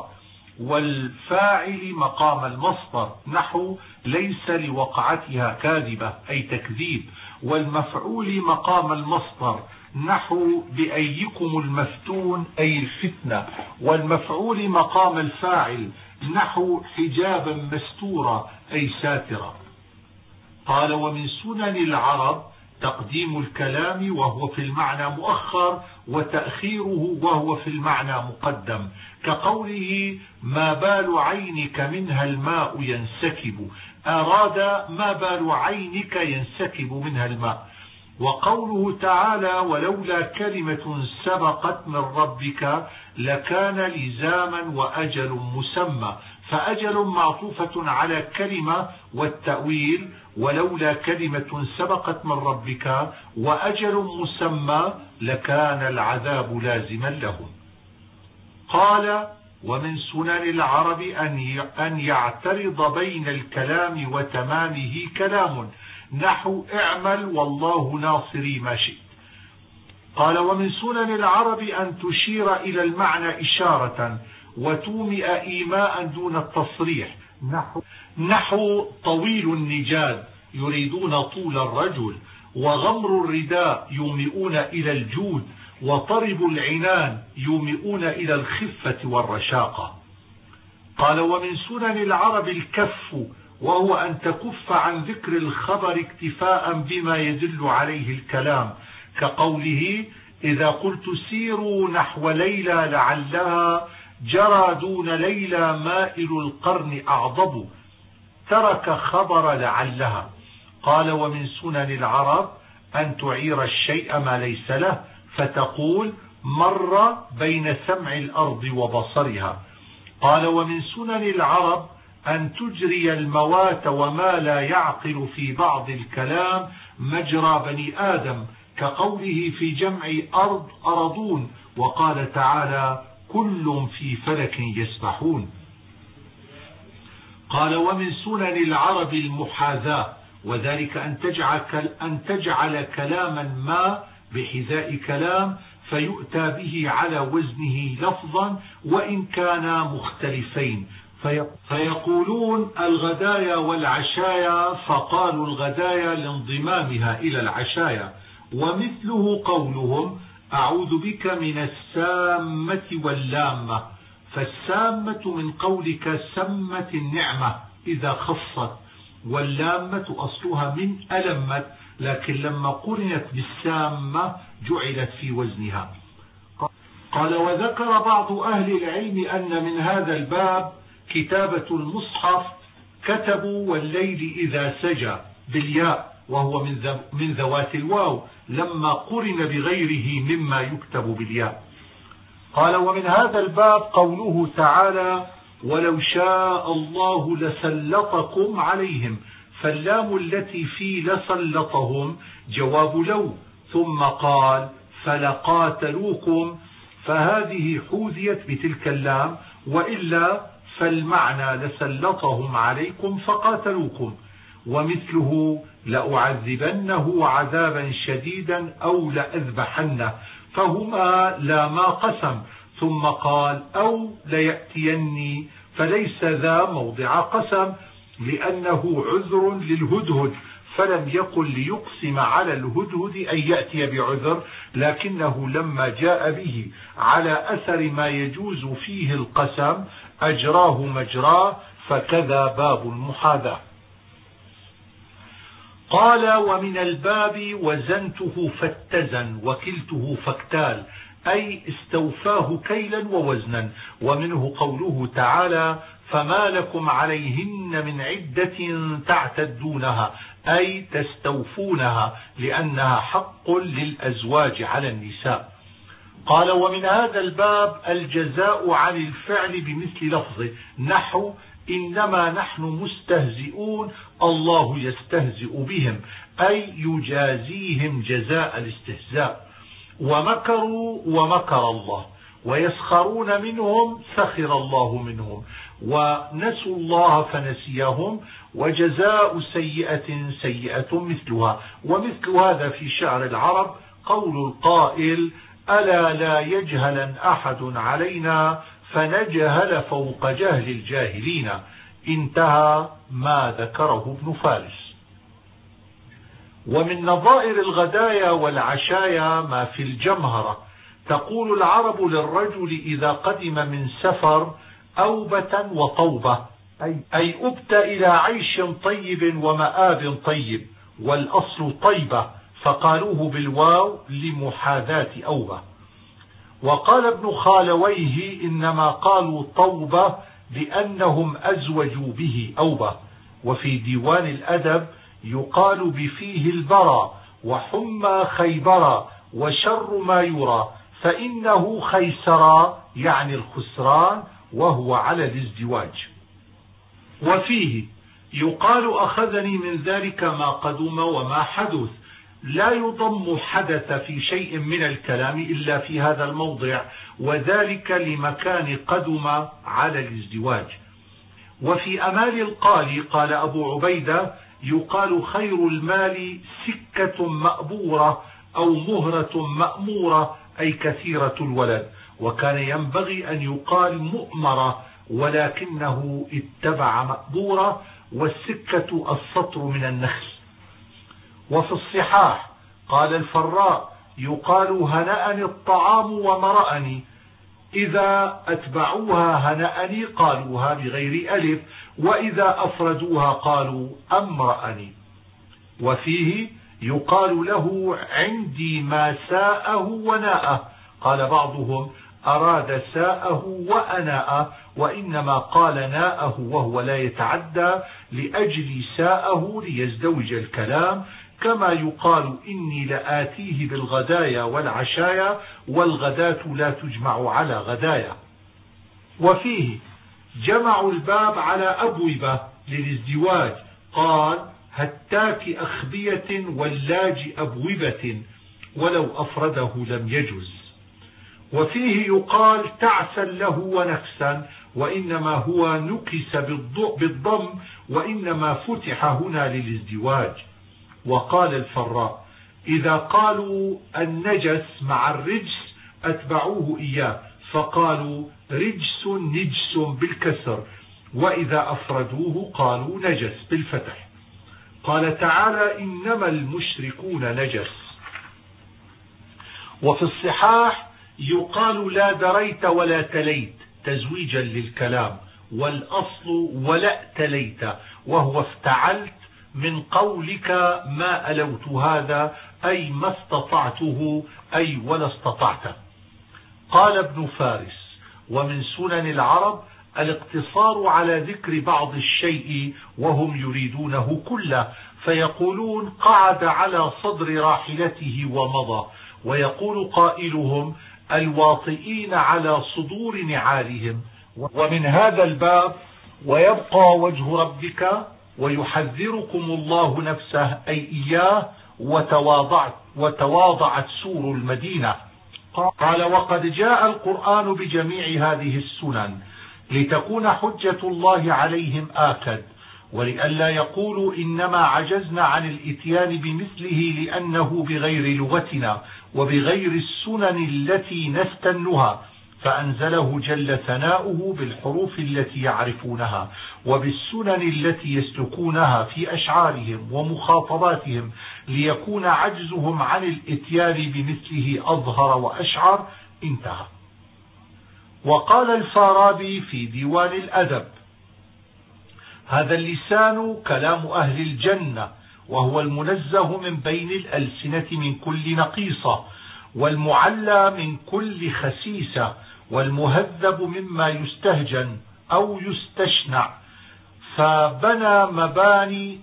S1: والفاعل مقام المصدر نحو ليس لوقعتها كاذبة أي تكذيب، والمفعول مقام المصدر نحو بأيكم المفتون أي الفتنة، والمفعول مقام الفاعل نحو حجابا مستورا أي ساترا. قال ومن سنن العرب تقديم الكلام وهو في المعنى مؤخر، وتأخيره وهو في المعنى مقدم، كقوله ما بال عينك منها الماء ينسكب، أراد ما بال عينك ينسكب منها الماء. وقوله تعالى ولولا كلمة سبقت من ربك لكان لزاما وأجل مسمى، فأجل معطوفة على كلمة، والتأويل ولولا كلمة سبقت من ربك وأجل مسمى لكان العذاب لازما لهم. قال ومن سنن العرب أن يعترض بين الكلام وتمامه كلام نحو اعمل والله ناصري ما شئت. قال ومن سنن العرب أن تشير إلى المعنى إشارة وتومئ إيماء دون التصريح نحو, نحو طويل النجاد يريدون طول الرجل، وغمر الرداء يومئون إلى الجود، وطرب العنان يومئون إلى الخفة والرشاقة. قال ومن سنن العرب الكف، وهو أن تكف عن ذكر الخبر اكتفاء بما يدل عليه الكلام، كقوله إذا قلت سيروا نحو ليلى لعلها جرى دون ليلى مائل القرن أعضب، ترك خبر لعلها. قال ومن سنن العرب أن تعير الشيء ما ليس له، فتقول مر بين سمع الأرض وبصرها. قال ومن سنن العرب أن تجري الموات وما لا يعقل في بعض الكلام مجرى بني آدم، كقوله في جمع أرض أرضون، وقال تعالى كل في فلك يسبحون. قال ومن سنن العرب المحاذاة، وذلك أن تجعل, أن تجعل كلاما ما بحذاء كلام فيؤتى به على وزنه لفظا وإن كانا مختلفين، فيقولون الغدايا والعشايا، فقالوا الغدايا لانضمامها إلى العشايا. ومثله قولهم أعوذ بك من السامة واللامة، فالسامة من قولك سمت النعمة إذا خصت، واللامة أصلها من ألمت، لكن لما قرنت بالسامة جعلت في وزنها. قال وذكر بعض أهل العلم أن من هذا الباب كتابة المصحف، كتبوا والليل إذا سجى بالياء، وهو من ذوات الواو لما قرن بغيره مما يكتب بالياء. قال ومن هذا الباب قوله تعالى ولو شاء الله لسلطكم عليهم، فاللام التي في لسلطهم جواب لو، ثم قال فلقاتلوكم، فهذه حوذيت بتلك اللام، وإلا فالمعنى لسلطهم عليكم فقاتلوكم. ومثله لأعذبنه عذابا شديدا أو لأذبحنه، فهما لا ما قسم، ثم قال أو ليأتيني، فليس ذا موضع قسم، لأنه عذر للهدهد، فلم يقل ليقسم على الهدهد أن يأتي بعذر، لكنه لما جاء به على أثر ما يجوز فيه القسم أجراه مجراه، فكذا باب المحاذاة. قال ومن الباب وزنته فاتزن وكلته فاكتال، أي استوفاه كيلا ووزنا. ومنه قوله تعالى فما لكم عليهن من عدة تعتدونها، أي تستوفونها لأنها حق للأزواج على النساء. قال ومن هذا الباب الجزاء عن الفعل بمثل لفظه، نحو إنما نحن مستهزئون الله يستهزئ بهم، أي يجازيهم جزاء الاستهزاء. ومكروا ومكر الله، ويسخرون منهم سخر الله منهم، ونسوا الله فنسيهم، وجزاء سيئة سيئة مثلها. ومثل هذا في شعر العرب قول القائل ألا لا يجهلا أحد علينا فنجهل فوق جهل الجاهلين، انتهى ما ذكره ابن فارس. ومن نظائر الغدايا والعشايا ما في الجمهرة، تقول العرب للرجل إذا قدم من سفر أوبة وطوبة، أي أبت إلى عيش طيب ومآب طيب، والأصل طيبة فقالوه بالواو لمحاذاة أوبة. وقال ابن خالويه إنما قالوا طوبة لأنهم أزوجوا به أوبة. وفي ديوان الأدب يقال بفيه البرى وحمى خيبرى وشر ما يرى، فإنه خيسرى يعني الخسران، وهو على الازدواج. وفيه يقال أخذني من ذلك ما قدم وما حدث، لا يضم حدث في شيء من الكلام إلا في هذا الموضع، وذلك لمكان قدم على الازدواج. وفي أمال القالي قال أبو عبيدة يقال خير المال سكة مأبورة أو مهرة مأمورة، أي كثيرة الولد، وكان ينبغي أن يقال مؤمرة ولكنه اتبع مأبورة، والسكة السطر من النخل. وفي الصحاح قال الفراء يقال هنأني الطعام ومرأني، إذا أتبعوها هنأني قالوها بغير ألف، وإذا أفردوها قالوا أمرأني. وفيه يقال له عندي ما ساءه وناءه، قال بعضهم أراد ساءه وأناءه، وإنما قال ناءه وهو لا يتعدى لأجل ساءه ليزدوج الكلام، كما يقال إني لآتيه بالغدايا والعشايا، والغداة لا تجمع على غدايا. وفيه جمعوا الباب على أبوبة للازدواج، قال هتاك أخبية واللاج أبوبة، ولو أفرده لم يجز. وفيه يقال تعسا له ونكسا، وإنما هو نكس بالضم، وإنما فتح هنا للازدواج. وقال الفراء إذا قالوا النجس مع الرجس أتبعوه إياه، فقالوا رجس نجس بالكسر، وإذا أفردوه قالوا نجس بالفتح. قال تعالى إنما المشركون نجس. وفي الصحاح يقال لا دريت ولا تليت تزويجا للكلام، والأصل ولا تليت، وهو افتعلت من قولك ما ألوت هذا، أي ما استطعته، أي ولا استطعته. قال ابن فارس ومن سنن العرب الاقتصار على ذكر بعض الشيء وهم يريدونه كله، فيقولون قعد على صدر راحلته ومضى، ويقول قائلهم الواطئين على صدور نعالهم. ومن هذا الباب ويبقى وجه ربك ويحذركم الله نفسه، أي إياه، وتواضعت, وتواضعت سور المدينة. قال وقد جاء القرآن بجميع هذه السنن لتكون حجة الله عليهم آكد، ولئلا يقولوا إنما عجزنا عن الإتيان بمثله لأنه بغير لغتنا وبغير السنن التي نستنها، فأنزله جل ثناؤه بالحروف التي يعرفونها وبالسنن التي يسلكونها في أشعارهم ومخاطباتهم، ليكون عجزهم عن الإتيان بمثله أظهر وأشعر. انتهى. وقال الفارابي في ديوان الأدب هذا اللسان كلام أهل الجنة، وهو المنزه من بين الألسنة من كل نقيصة، والمعلى من كل خسيسة، والمهذب مما يستهجن أو يستشنع. فبنى مباني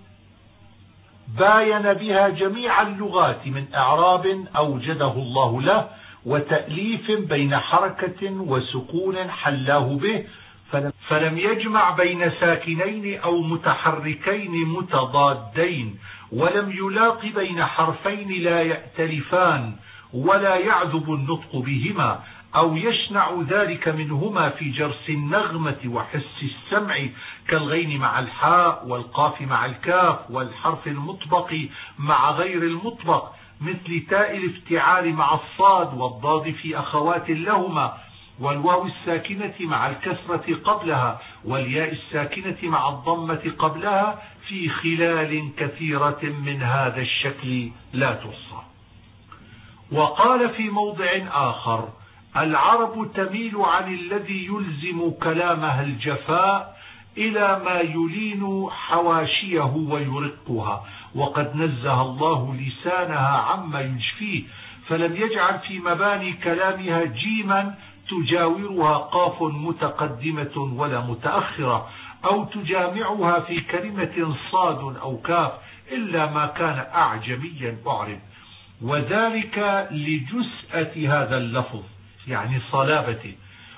S1: باين بها جميع اللغات من إعراب أوجده الله له، وتأليف بين حركة وسكون حلاه به، فلم يجمع بين ساكنين أو متحركين متضادين، ولم يلاق بين حرفين لا يأتلفان ولا يعذب النطق بهما أو يشنع ذلك منهما في جرس النغمة وحس السمع، كالغين مع الحاء والقاف مع الكاف والحرف المطبق مع غير المطبق، مثل تاء الافتعال مع الصاد والضاد في أخوات لهما، والواو الساكنة مع الكسرة قبلها والياء الساكنة مع الضمة قبلها، في خلال كثيرة من هذا الشكل لا تحصى. وقال في موضع آخر: العرب تميل عن الذي يلزم كلامها الجفاء إلى ما يلين حواشيه ويرقها، وقد نزه الله لسانها عما يجفيه، فلم يجعل في مباني كلامها جيما تجاورها قاف متقدمة ولا متأخرة، أو تجامعها في كلمة صاد أو كاف، إلا ما كان أعجميا أعرب، وذلك لجسأة هذا اللفظ يعني صلابته،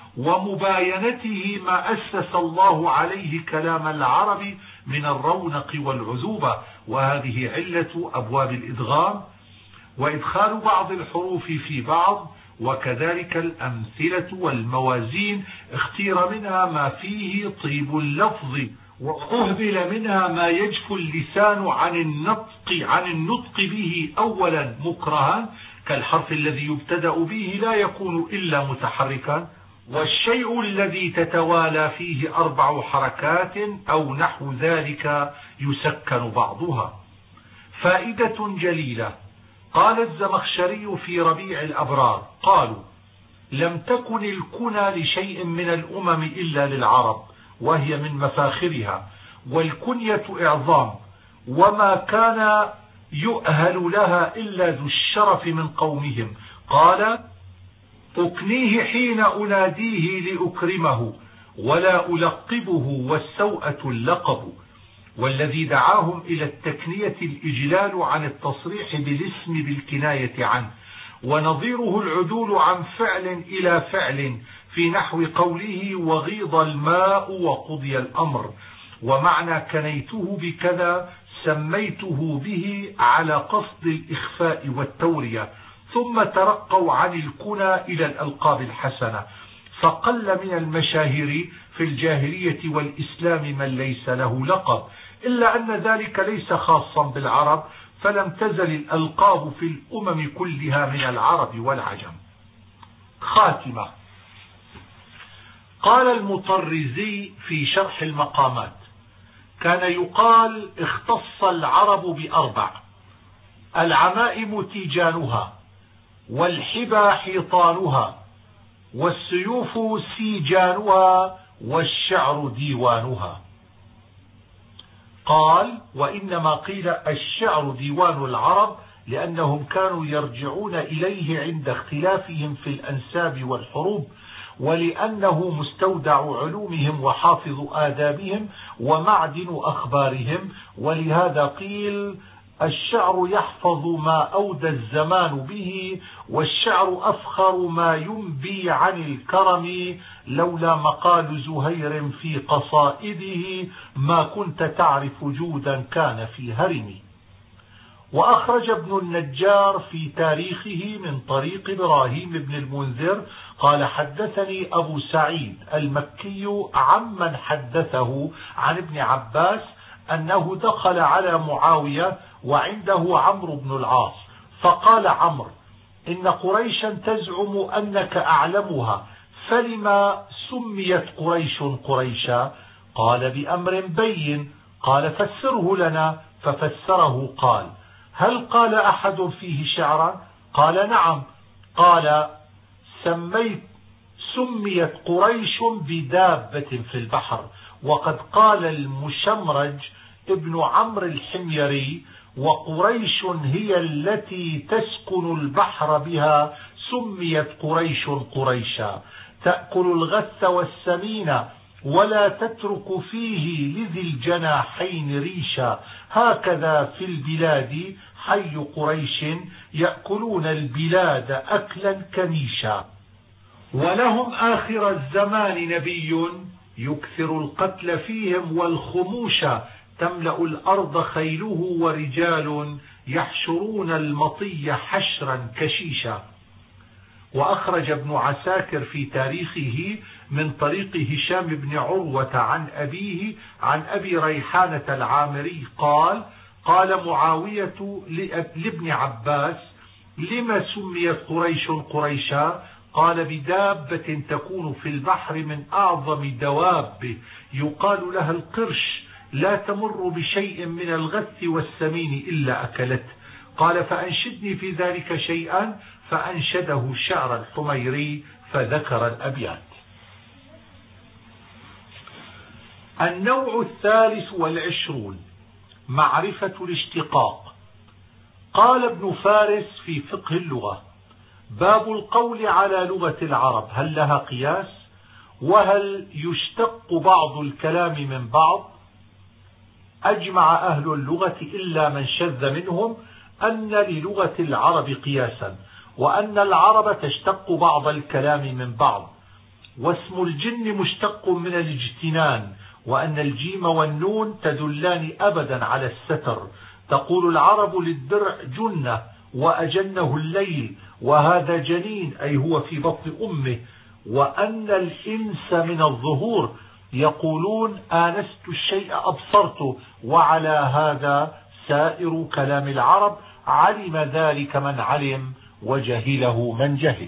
S1: ومباينته ما أسس الله عليه كلام العرب من الرونق والعذوبة، وهذه علة أبواب الإدغام وإدخال بعض الحروف في بعض، وكذلك الأمثلة والموازين اختير منها ما فيه طيب اللفظ، وأهبل منها ما يجف اللسان عن النطق عن النطق به أولا مكرها، كالحرف الذي يبتدأ به لا يكون إلا متحركا، والشيء الذي تتوالى فيه أربع حركات أو نحو ذلك يسكن بعضها. فائدة جليلة: قال الزمخشري في ربيع الأبرار: قالوا لم تكن الكنى لشيء من الأمم إلا للعرب، وهي من مفاخرها، والكنية إعظام، وما كان يؤهل لها إلا ذو الشرف من قومهم. قال: أكنيه حين أناديه لأكرمه، ولا ألقبه والسوءة اللقب. والذي دعاهم إلى التكنية الإجلال عن التصريح بالاسم بالكناية عنه، ونظيره العدول عن فعل إلى فعل، في نحو قوله: وغيض الماء وقضي الأمر. ومعنى كنيته بكذا سميته به على قصد الإخفاء والتورية. ثم ترقوا عن الكنى إلى الألقاب الحسنة، فقل من المشاهير في الجاهلية والإسلام من ليس له لقب، إلا أن ذلك ليس خاصا بالعرب، فلم تزل الألقاب في الأمم كلها من العرب والعجم. خاتمة. قال المطرزي في شرح المقامات: كان يقال اختص العرب بأربع: العمائم تيجانها، والحبى حيطانها، والسيوف سيجانها، والشعر ديوانها. قال: وإنما قيل الشعر ديوان العرب لأنهم كانوا يرجعون إليه عند اختلافهم في الأنساب والحروب، ولأنه مستودع علومهم وحافظ آدابهم ومعدن أخبارهم، ولهذا قيل الشعر يحفظ ما أودى الزمان به، والشعر أفخر ما ينبي عن الكرم، لولا مقال زهير في قصائده ما كنت تعرف جودا كان في هرم. وأخرج ابن النجار في تاريخه من طريق إبراهيم بن المنذر قال: حدثني أبو سعيد المكي عمن حدثه عن ابن عباس أنه دخل على معاوية وعنده عمرو بن العاص، فقال عمرو: إن قريشا تزعم أنك أعلمها، فلما سميت قريش قريشا؟ قال: بأمر بين. قال: فسره لنا. ففسره. قال: هل قال أحد فيه شعرا؟ قال: نعم. قال: سميت سميت قريش بدابة في البحر، وقد قال المشمرج ابن عمرو الحميري: وقريش هي التي تسكن البحر بها سميت قريش قريشا، تأكل الغث والسمين ولا تترك فيه لذي الجناحين ريشا، هكذا في البلاد حي قريش يأكلون البلاد أكلا كنيشا. ولهم آخر الزمان نبي يكثر القتل فيهم والخموش، تملأ الأرض خيله ورجال يحشرون المطي حشرا كشيشا. وأخرج ابن عساكر في تاريخه من طريق هشام بن عروة عن أبيه عن أبي ريحانة العامري قال: قال معاوية لابن عباس: لما سميت قريش قريشا؟ قال: بدابة تكون في البحر من أعظم دواب يقال لها القرش، لا تمر بشيء من الغث والسمين إلا أكلته. قال: فأنشدني في ذلك شيئا، فأنشده الشعر الحميري فذكر الأبيات. النوع الثالث والعشرون: معرفة الاشتقاق. قال ابن فارس في فقه اللغة: باب القول على لغة العرب هل لها قياس؟ وهل يشتق بعض الكلام من بعض؟ أجمع أهل اللغة إلا من شذ منهم أن للغة العرب قياسا، وأن العرب تشتق بعض الكلام من بعض. واسم الجن مشتق من الاجتنان، وأن الجيم والنون تدلان أبدا على الستر. تقول العرب للدرع جنة وأجنه الليل، وهذا جنين أي هو في بطن أمه. وأن الإنس من الظهور، يقولون آنست الشيء أبصرته، وعلى هذا سائر كلام العرب، علم ذلك من علم وجهله من جهل.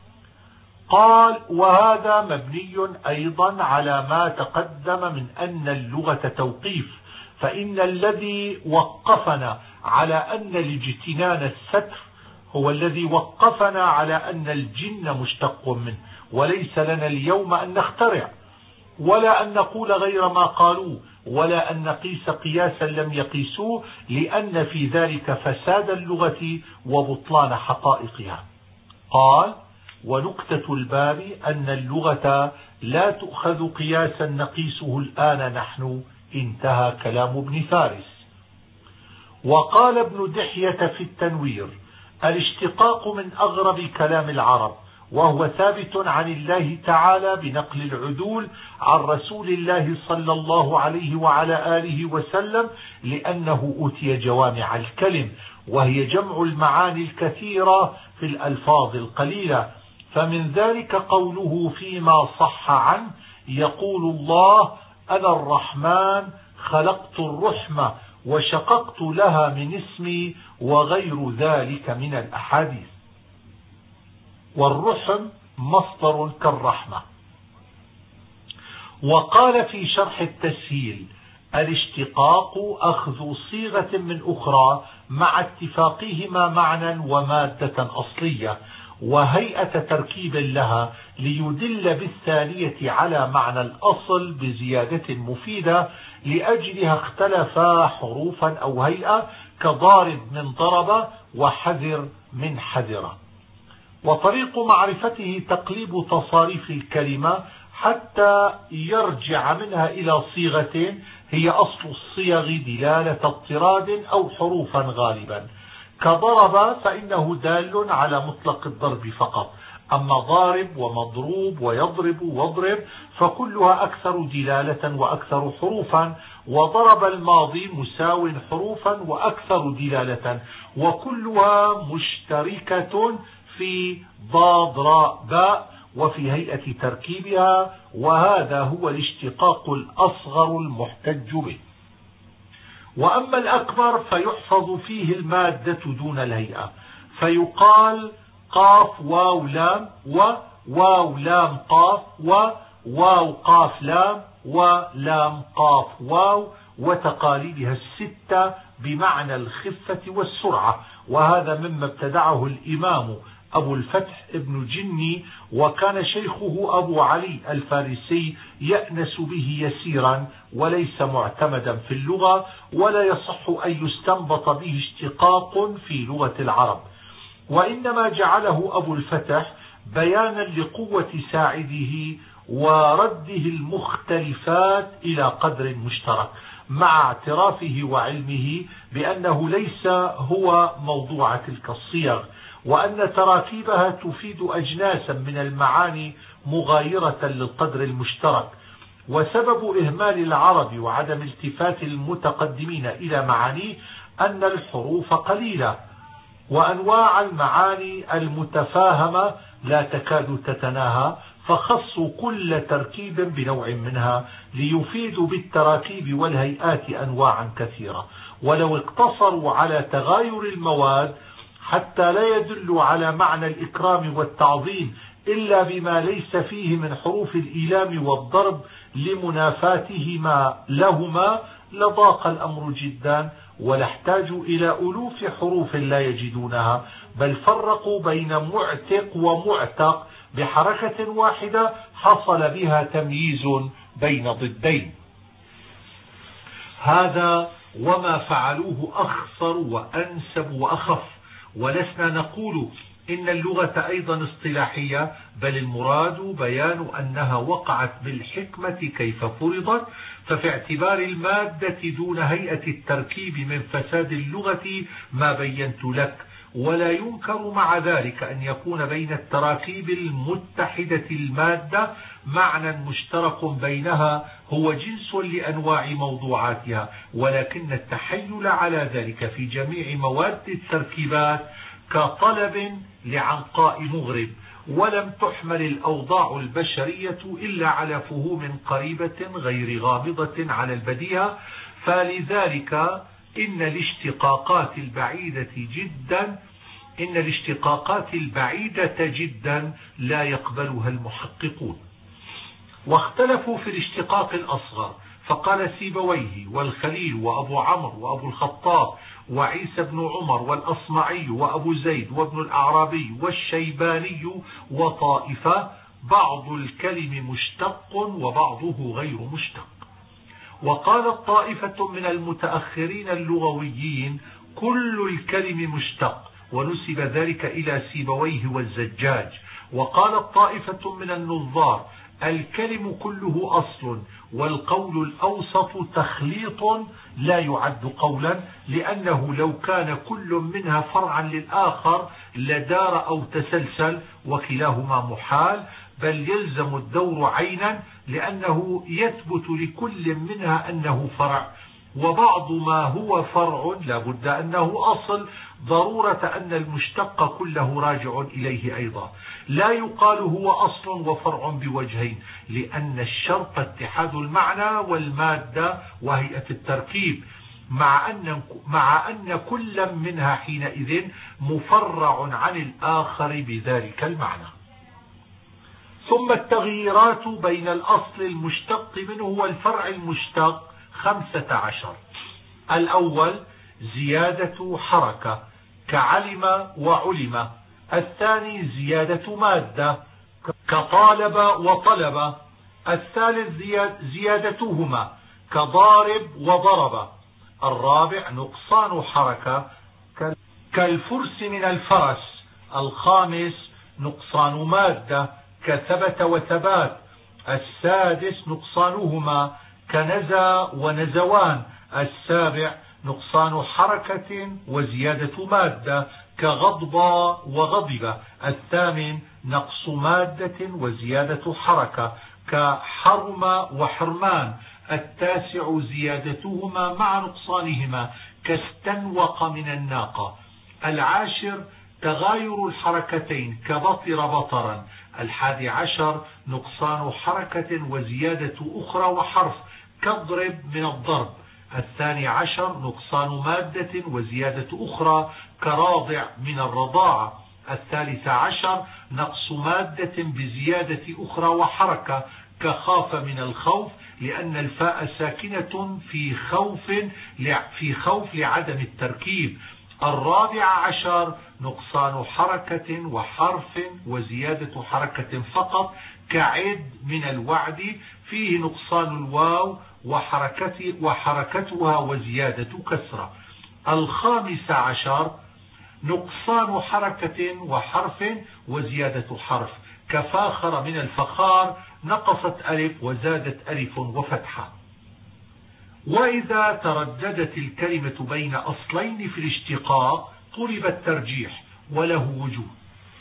S1: قال: وهذا مبني أيضا على ما تقدم من أن اللغة توقيف، فإن الذي وقفنا على أن الاجتنان الستر هو الذي وقفنا على أن الجن مشتق منه، وليس لنا اليوم أن نخترع ولا أن نقول غير ما قالوا، ولا أن نقيس قياسا لم يقيسوه، لأن في ذلك فساد اللغة وبطلان حقائقها. قال: ونكتة الباب أن اللغة لا تؤخذ قياسا نقيسه الآن نحن. انتهى كلام ابن فارس. وقال ابن دحية في التنوير: الاشتقاق من أغرب كلام العرب، وهو ثابت عن الله تعالى بنقل العدول عن رسول الله صلى الله عليه وعلى آله وسلم، لأنه أوتي جوامع الكلم، وهي جمع المعاني الكثيرة في الألفاظ القليلة. فمن ذلك قوله فيما صح عنه: يقول الله: أنا الرحمن خلقت الرحمة وشققت لها من اسمي، وغير ذلك من الأحاديث. والرحم مصدر كالرحمة. وقال في شرح التسهيل: الاشتقاق أخذ صيغة من أخرى مع اتفاقهما معنى ومادة أصلية وهيئة تركيب لها، ليدل بالثانية على معنى الأصل بزيادة مفيدة، لأجلها اختلفا حروفا أو هيئة، كضارب من ضرب وحذر من حذر. وطريق معرفته تقليب تصاريف الكلمة حتى يرجع منها إلى صيغة هي أصل الصيغ دلالة اضطراد أو حروفا غالبا. كضرب فإنه دال على مطلق الضرب فقط، أما ضارب ومضروب ويضرب واضرب فكلها أكثر دلالة وأكثر حروفا. وضرب الماضي مساو حروفا وأكثر دلالة، وكلها مشتركة في ضاد راء باء وفي هيئة تركيبها، وهذا هو الاشتقاق الأصغر المحتج به. وأما الأكبر فيحفظ فيه المادة دون الهيئة، فيقال قاف واو لام وواو لام قاف وواو قاف لام ولام قاف واو، وتقاليدها الستة بمعنى الخفة والسرعة. وهذا مما ابتدعه الإمام أبو الفتح ابن جني، وكان شيخه أبو علي الفارسي يأنس به يسيرا وليس معتمدا في اللغة، ولا يصح أن يستنبط به اشتقاق في لغة العرب، وإنما جعله أبو الفتح بيانا لقوة ساعده ورده المختلفات إلى قدر مشترك، مع اعترافه وعلمه بأنه ليس هو موضوع تلك الصيغ، وأن تراكيبها تفيد أجناسا من المعاني مغايرة للقدر المشترك. وسبب إهمال العرب وعدم التفات المتقدمين إلى معانيه أن الحروف قليلة، وأنواع المعاني المتفاهمة لا تكاد تتناهى، فخصوا كل تركيب بنوع منها ليفيدوا بالتراكيب والهيئات أنواعا كثيرة. ولو اقتصروا على تغاير المواد حتى لا يدل على معنى الإكرام والتعظيم إلا بما ليس فيه من حروف الإيلام والضرب لمنافاتهما لهما، لضاق الأمر جدا، ولاحتاجوا إلى ألوف حروف لا يجدونها، بل فرقوا بين معتق ومعتق بحركة واحدة حصل بها تمييز بين ضدين. هذا وما فعلوه أخصر وأنسب وأخف، ولسنا نقول إن اللغة أيضا اصطلاحية، بل المراد بيان أنها وقعت بالحكمة كيف فرضت، ففي اعتبار المادة دون هيئة التركيب من فساد اللغة ما بينت لك. ولا ينكر مع ذلك أن يكون بين التراكيب المتحدة المادة معنى مشترك بينها هو جنس لأنواع موضوعاتها، ولكن التحيل على ذلك في جميع مواد التركيبات كطلب لعنقاء مغرب، ولم تحمل الأوضاع البشرية إلا على فهوم قريبة غير غامضة على البديهة، فلذلك إن الاشتقاقات البعيدة جدا إن الاشتقاقات البعيدة جدا لا يقبلها المحققون. واختلفوا في الاشتقاق الأصغر، فقال سيبويه والخليل وأبو عمرو وأبو الخطاب وعيسى بن عمر والأصمعي وأبو زيد وابن الأعرابي والشيباني وطائفة بعض الكلم مشتق وبعضه غير مشتق. وقالت طائفة من المتأخرين اللغويين كل الكلم مشتق، ونسب ذلك إلى سيبويه والزجاج. وقالت طائفة من النظار الكلم كله أصل، والقول الأوسط تخليط لا يعد قولا، لأنه لو كان كل منها فرعا للآخر لدار أو تسلسل، وكلاهما محال، بل يلزم الدور عينا، لأنه يثبت لكل منها أنه فرع، وبعض ما هو فرع لا بد أنه أصل، ضرورة أن المشتق كله راجع إليه أيضا. لا يقال هو أصل وفرع بوجهين، لأن الشرط اتحاد المعنى والمادة وهيئة التركيب، مع أن, مع أن كل منها حينئذ مفرع عن الآخر بذلك المعنى. ثم التغييرات بين الأصل المشتق منه والفرع المشتق خمسة عشر. الأول زيادة حركة كعلم وعلم. الثاني زيادة مادة كطالب وطلب. الثالث زيادتهما كضارب وضرب. الرابع نقصان حركة كالفرس من الفرس. الخامس نقصان مادة كثبت وثبات. السادس نقصانهما كنزى ونزوان. السابع نقصان حركة وزيادة مادة كغضب وغضب. الثامن نقص مادة وزيادة حركة كحرم وحرمان. التاسع زيادتهما مع نقصانهما كاستنوق من الناقة. العاشر تغاير الحركتين كبطر بطرا. الحادي عشر نقصان حركة وزيادة أخرى وحرف كاضرب من الضرب. الثاني عشر نقصان مادة وزيادة أخرى كراضع من الرضاعة. الثالث عشر نقص مادة بزيادة أخرى وحركة كخاف من الخوف، لأن الفاء ساكنة في خوف في خوف لعدم التركيب. الرابع عشر نقصان حركة وحرف وزيادة حركة فقط كعد من الوعد، فيه نقصان الواو وحركتها وزيادة كسرة. الخامس عشر نقصان حركة وحرف وزيادة حرف كفاخر من الفخار، نقصت ألف وزادت ألف وفتحة. وإذا ترددت الكلمة بين أصلين في الاشتقاق طلب الترجيح وله وجوه.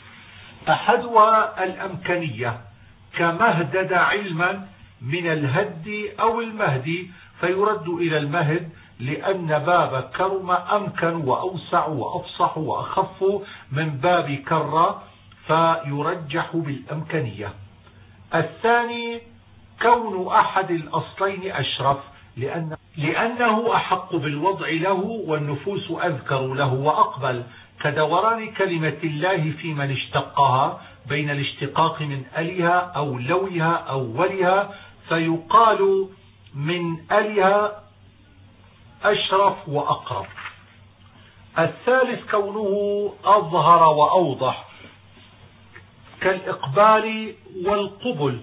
S1: أحدها الأمكنية كمهدد علما من الهد أو المهدي، فيرد إلى المهد لأن باب كرم أمكن وأوسع وأفصح وأخف من باب كر، فيرجح بالأمكنية. الثاني كون أحد الأصلين أشرف لأن لأنه أحق بالوضع له والنفوس أذكر له وأقبل، كدوران كلمة الله في من اشتقها بين الاشتقاق من ألها أو لوها أو ولها، فيقال من ألها أشرف وأقرب. الثالث كونه أظهر وأوضح كالإقبال والقبل.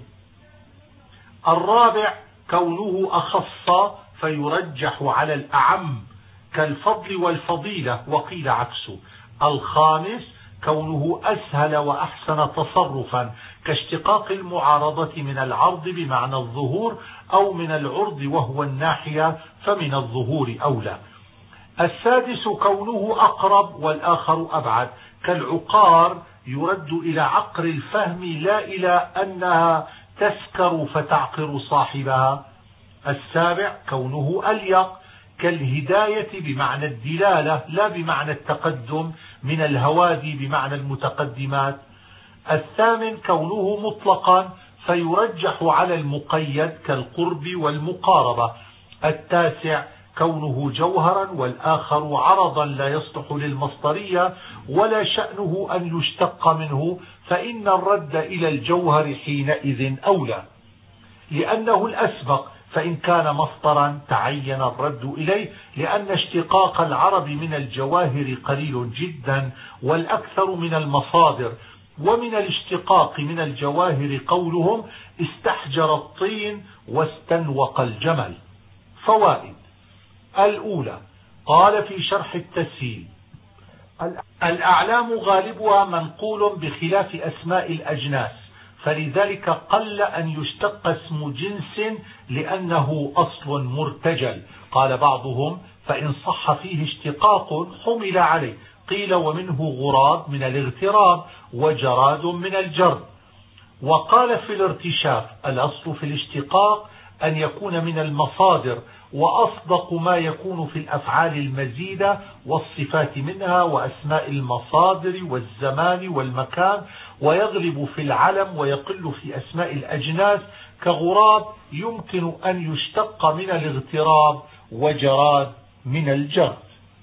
S1: الرابع كونه أخص فيرجح على الأعم كالفضل والفضيلة وقيل عكسه. الخامس كونه أسهل وأحسن تصرفا كاشتقاق المعارضة من العرض بمعنى الظهور أو من العرض وهو الناحية فمن الظهور أولى. السادس كونه أقرب والآخر أبعد كالعقار يرد إلى عقر الفهم لا إلى أنها تسكر فتعقر صاحبها. السابع كونه أليق كالهداية بمعنى الدلالة لا بمعنى التقدم من الهوادي بمعنى المتقدمات. الثامن كونه مطلقا فيرجح على المقيد كالقرب والمقاربة. التاسع كونه جوهرا والآخر عرضا لا يصلح للمصدرية ولا شأنه أن يشتق منه، فإن الرد إلى الجوهر حينئذ أولى لأنه الأسبق، فإن كان مصدرا تعين الرد إليه لأن اشتقاق العرب من الجواهر قليل جدا والأكثر من المصادر. ومن الاشتقاق من الجواهر قولهم استحجر الطين واستنوق الجمل. فوائد: الأولى قال في شرح التسهيل: الأعلام غالبها منقول بخلاف أسماء الأجناس، فلذلك قل أن يشتق اسم جنس لأنه أصل مرتجل. قال بعضهم: فإن صح فيه اشتقاق حمل عليه. قيل: ومنه غراب من الاغتراب وجراد من الجرد. وقال في الارتشاف: الأصل في الاشتقاق أن يكون من المصادر، وأصدق ما يكون في الأفعال المزيدة والصفات منها وأسماء المصادر والزمان والمكان، ويغلب في العلم ويقل في أسماء الأجناس كغراب يمكن أن يشتق من الاغتراب وجراد من الجرد.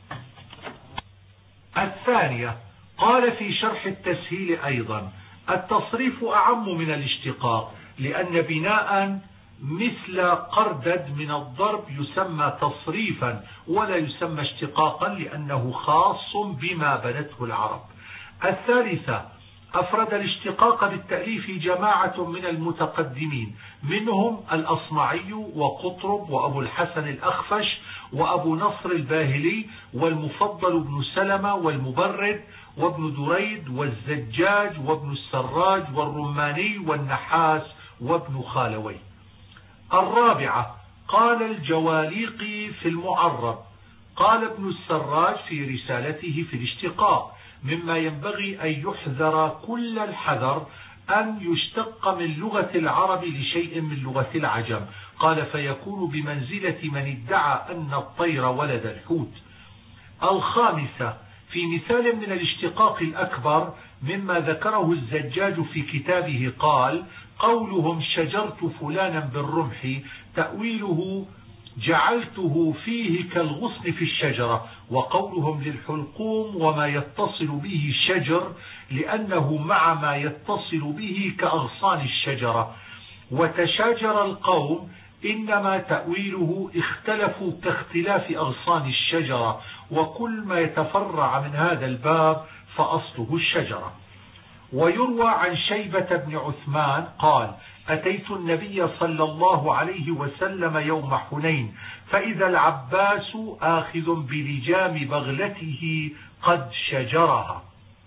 S1: الثانية قال في شرح التسهيل أيضا: التصريف أعم من الاشتقاق، لأن بناء مثل قردد من الضرب يسمى تصريفا ولا يسمى اشتقاقا لأنه خاص بما بنته العرب. الثالثة أفرد الاشتقاق بالتأليف جماعة من المتقدمين، منهم الأصمعي وقطرب وأبو الحسن الأخفش وأبو نصر الباهلي والمفضل بن سلمة والمبرد وابن دريد والزجاج وابن السراج والرماني والنحاس وابن خالوي. الرابعة قال الجواليقي في المعرب: قال ابن السراج في رسالته في الاشتقاق: مما ينبغي أن يحذر كل الحذر أن يشتق من لغة العرب لشيء من لغة العجم. قال: فيكون بمنزلة من ادعى أن الطير ولد الحوت. الخامسة في مثال من الاشتقاق الأكبر مما ذكره الزجاج في كتابه قال: قولهم شجرت فلانا بالرمح تأويله جعلته فيه كالغصن في الشجرة، وقولهم للحلقوم وما يتصل به شجر لأنه مع ما يتصل به كأغصان الشجرة. وتشاجر القوم إنما تأويله اختلفوا كاختلاف أغصان الشجرة، وكل ما يتفرع من هذا الباب فأصله الشجرة. ويروى عن شيبة بن عثمان قال: أتيت النبي صلى الله عليه وسلم يوم حنين فإذا العباس آخذ بلجام بغلته قد شجرها،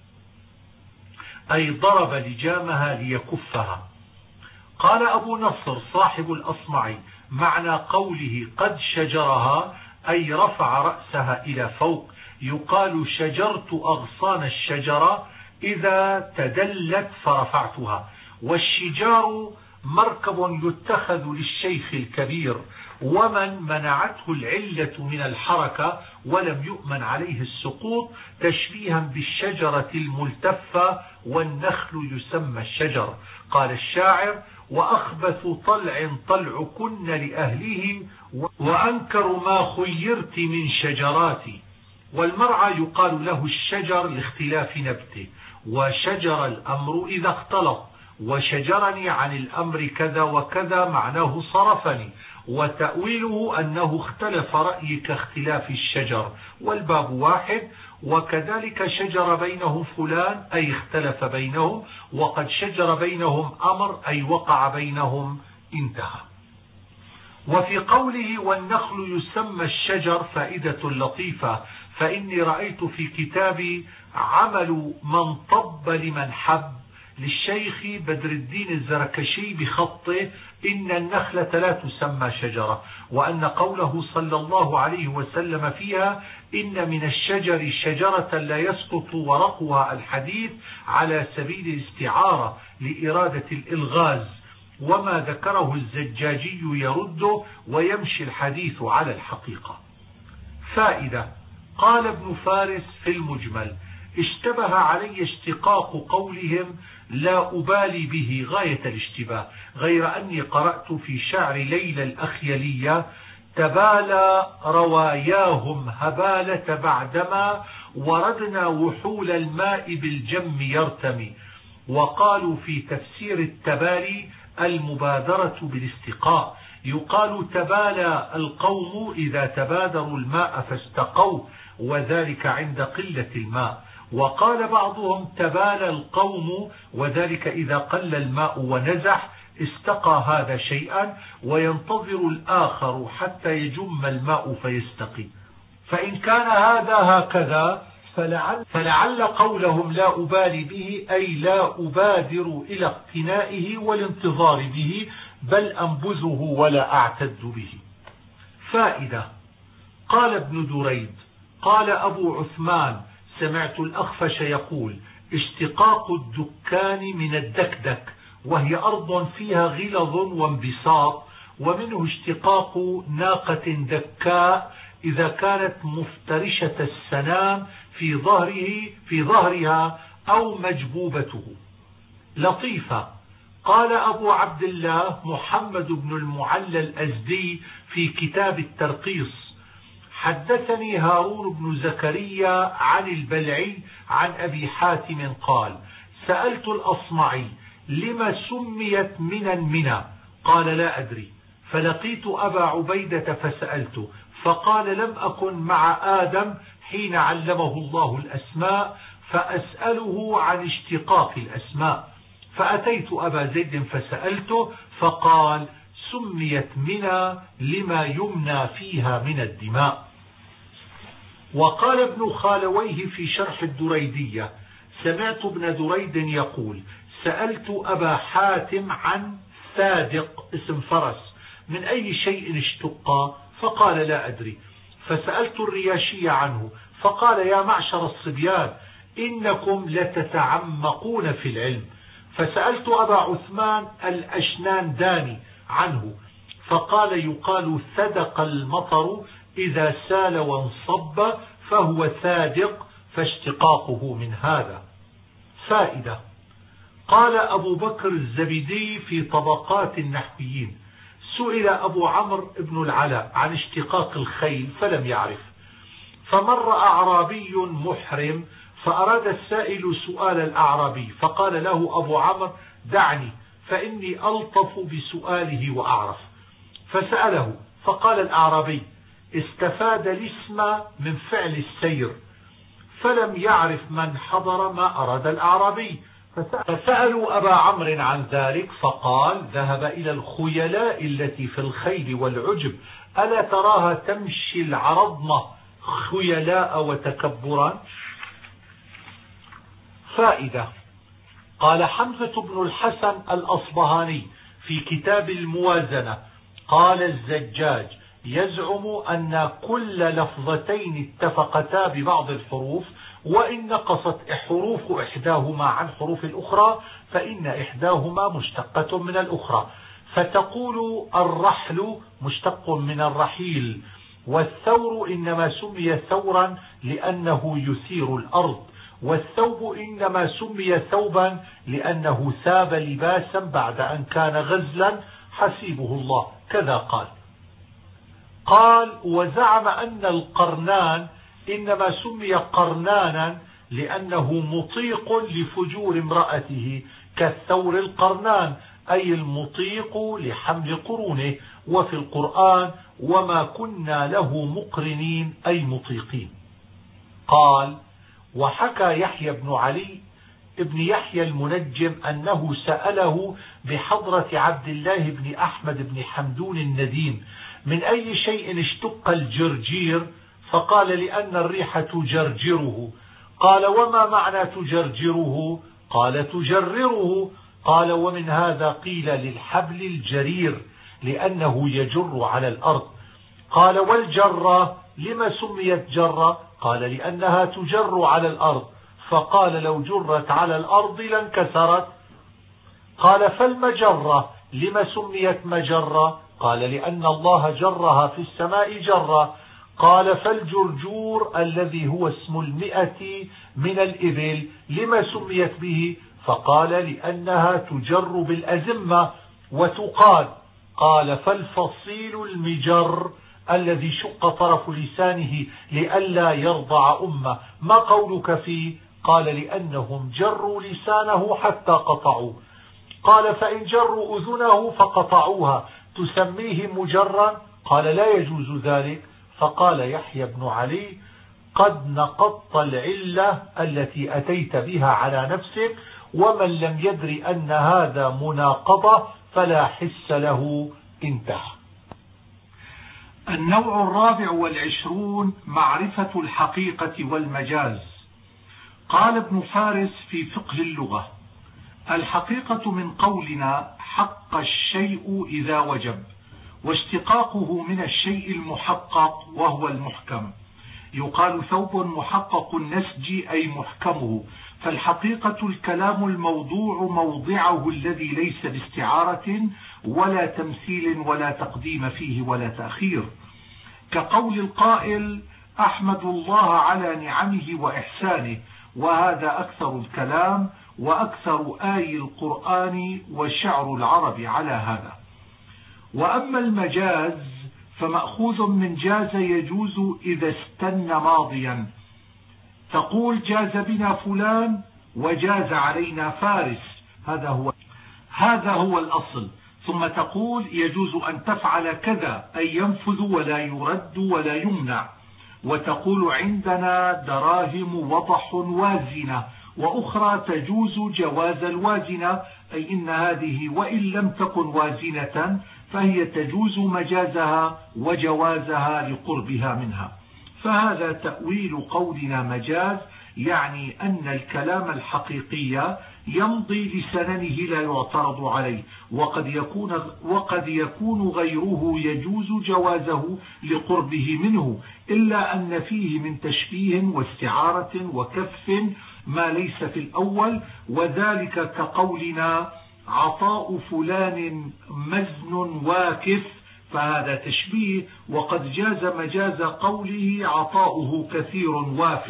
S1: أي ضرب لجامها ليكفها. قال أبو نصر صاحب الأصمعي: معنى قوله قد شجرها أي رفع رأسها إلى فوق، يقال شجرت أغصان الشجرة إذا تدلت فرفعتها. والشجار مركب يتخذ للشيخ الكبير، ومن منعته العلة من الحركة ولم يؤمن عليه السقوط، تشبيها بالشجرة الملتفة، والنخل يسمى الشجر. قال الشاعر: وأخبث طلع طلعكن لأهله وأنكر ما خيرت من شجراتي. والمرعى يقال له الشجر لاختلاف نبته، وشجر الأمر إذا اختلط، وشجرني عن الأمر كذا وكذا معناه صرفني. وتأويله أنه اختلف رأيي كاختلاف الشجر، والباب واحد. وكذلك شجر بينهم فلان أي اختلف بينهم، وقد شجر بينهم أمر أي وقع بينهم، انتهى. وفي قوله والنخل يسمى الشجر فائدة لطيفة، فإني رأيت في كتابي عمل من طب لمن حب للشيخ بدر الدين الزركشي بخطه إن النخلة لا تسمى شجرة، وأن قوله صلى الله عليه وسلم فيها إن من الشجر شجرة لا يسقط ورقها الحديث على سبيل الاستعارة لإرادة الإلغاز، وما ذكره الزجاجي يرده ويمشي الحديث على الحقيقة. فائدة: قال ابن فارس في المجمل: اشتبه علي اشتقاق قولهم لا أبالي به غاية الاشتباه، غير أني قرأت في شعر ليلى الأخيلية: تبالى رواياهم هبالة بعدما وردنا وحول الماء بالجم يرتمي. وقالوا في تفسير التبالي المبادرة بالاستقاء، يقال تبالى القوم إذا تبادروا الماء فاستقوا، وذلك عند قلة الماء. وقال بعضهم تبالى القوم، وذلك إذا قل الماء ونزح استقى هذا شيئا، وينتظر الآخر حتى يجم الماء فيستقي. فإن كان هذا هكذا فلعل, فلعل قولهم لا أبالي به أي لا أبادر إلى اقتنائه والانتظار به، بل أنبذه ولا أعتد به. فائدة: قال ابن دريد: قال أبو عثمان: سمعت الأخفش يقول: اشتقاق الدكان من الدكدك، وهي أرض فيها غلظ وانبساط، ومنه اشتقاق ناقة دكاء إذا كانت مفترشة السنام في ظهره في ظهرها أو مجبوبته. لطيفة: قال أبو عبد الله محمد بن المعلى الأزدي في كتاب الترقيص: حدثني هارون بن زكريا عن البلعي عن أبي حاتم قال: سألت الأصمعي لما سميت منا منا؟ قال: لا أدري. فلقيت أبا عبيدة فسألته فقال: لم أكن مع آدم حين علمه الله الأسماء فأسأله عن اشتقاق الأسماء، فأتيت أبا زيد فسألته فقال: سميت منا لما يمنى فيها من الدماء. وقال ابن خالويه في شرح الدريدية: سمعت ابن دريد يقول: سألت أبا حاتم عن ثادق اسم فرس من أي شيء اشتق؟ فقال: لا أدري. فسألت الرياشي عنه فقال: يا معشر الصبيان إنكم لتتعمقون في العلم. فسألت أبا عثمان الأشنان داني عنه فقال: يقال ثدق المطر إذا سال وانصب فهو ثادق، فاشتقاقه من هذا. فائدة: قال أبو بكر الزبيدي في طبقات النحويين: سئل أبو عمرو بن العلاء عن اشتقاق الخيل فلم يعرف، فمر أعرابي محرم فأراد السائل سؤال الأعرابي فقال له أبو عمرو: دعني فإني ألطف بسؤاله وأعرف. فسأله فقال الأعرابي: استفاد الاسم من فعل السير، فلم يعرف من حضر ما أراد الأعرابي، فسألوا أبا عمرو عن ذلك فقال: ذهب إلى الخيلاء التي في الخيل والعجب، ألا تراها تمشي العرضمة خيلاء وتكبرا؟ فائدة. قال حمزة بن الحسن الأصبهاني في كتاب الموازنة: قال الزجاج: يزعم أن كل لفظتين اتفقتا ببعض الحروف، وإن نقصت حروف إحداهما عن حروف الأخرى فإن إحداهما مشتقة من الأخرى، فتقول الرحل مشتق من الرحيل، والثور إنما سمي ثورا لأنه يثير الأرض، والثوب إنما سمي ثوبا لأنه ثاب لباسا بعد أن كان غزلا حسيبه الله، كذا قال. قال: وزعم أن القرنان إنما سمي قرنانا لأنه مطيق لفجور امرأته، كالثور القرنان أي المطيق لحمل قرونه، وفي القرآن: وما كنا له مقرنين أي مطيقين. قال: وحكى يحيى بن علي ابن يحيى المنجم أنه سأله بحضرة عبد الله بن أحمد بن حمدون النديم: من أي شيء اشتق الجرجير؟ فقال: لأن الريح تجرجره. قال: وما معنى تجرجره؟ قال: تجرره. قال: ومن هذا قيل للحبل الجرير لأنه يجر على الأرض. قال: والجرة لما سميت جرة؟ قال: لأنها تجر على الأرض. فقال: لو جرت على الأرض لانكسرت. قال: فالمجرة لما سميت مجرة؟ قال: لأن الله جرها في السماء جرة. قال: فالجرجور الذي هو اسم المئة من الإبل لما سميت به؟ فقال: لأنها تجر بالأزمة وتقاد. قال: فالفصيل المجر الذي شق طرف لسانه لئلا يرضع أمه، ما قولك فيه؟ قال: لأنهم جروا لسانه حتى قطعوا. قال: فإن جروا أذنه فقطعوها تسميه مجرا؟ قال: لا يجوز ذلك. فقال يحيى بن علي: قد نقضت العلة التي أتيت بها على نفسك، ومن لم يدر أن هذا مناقضة فلا حس له. انتهى. النوع الرابع والعشرون: معرفة الحقيقة والمجاز. قال ابن فارس في فقه اللغة: الحقيقة من قولنا حق الشيء إذا وجب، واشتقاقه من الشيء المحقق وهو المحكم. يقال ثوب محقق النسج أي محكمه، فالحقيقة الكلام الموضوع موضعه الذي ليس باستعارة ولا تمثيل ولا تقديم فيه ولا تأخير، كقول القائل: أحمد الله على نعمه وإحسانه، وهذا أكثر الكلام وأكثر آي القرآن وشعر العرب على هذا. وأما المجاز فمأخوذ من جاز يجوز إذا استن ماضيا، تقول: جاز بنا فلان وجاز علينا فارس، هذا هو هذا هو الأصل. ثم تقول: يجوز أن تفعل كذا، أي ينفذ ولا يرد ولا يمنع. وتقول: عندنا دراهم وضح وازنة، وأخرى تجوز جواز الوازنة، أي إن هذه وإن لم تكن وازنة فهي تجوز مجازها وجوازها لقربها منها. فهذا تأويل قولنا مجاز، يعني أن الكلام الحقيقي يمضي لسننه لا يعترض عليه، وقد يكون, وقد يكون غيره يجوز جوازه لقربه منه، إلا أن فيه من تشبيه واستعارة وكف ما ليس في الأول، وذلك كقولنا: عطاء فلان مزن واكف، فهذا تشبيه، وقد جاز مجاز قوله: عطاؤه كثير واف.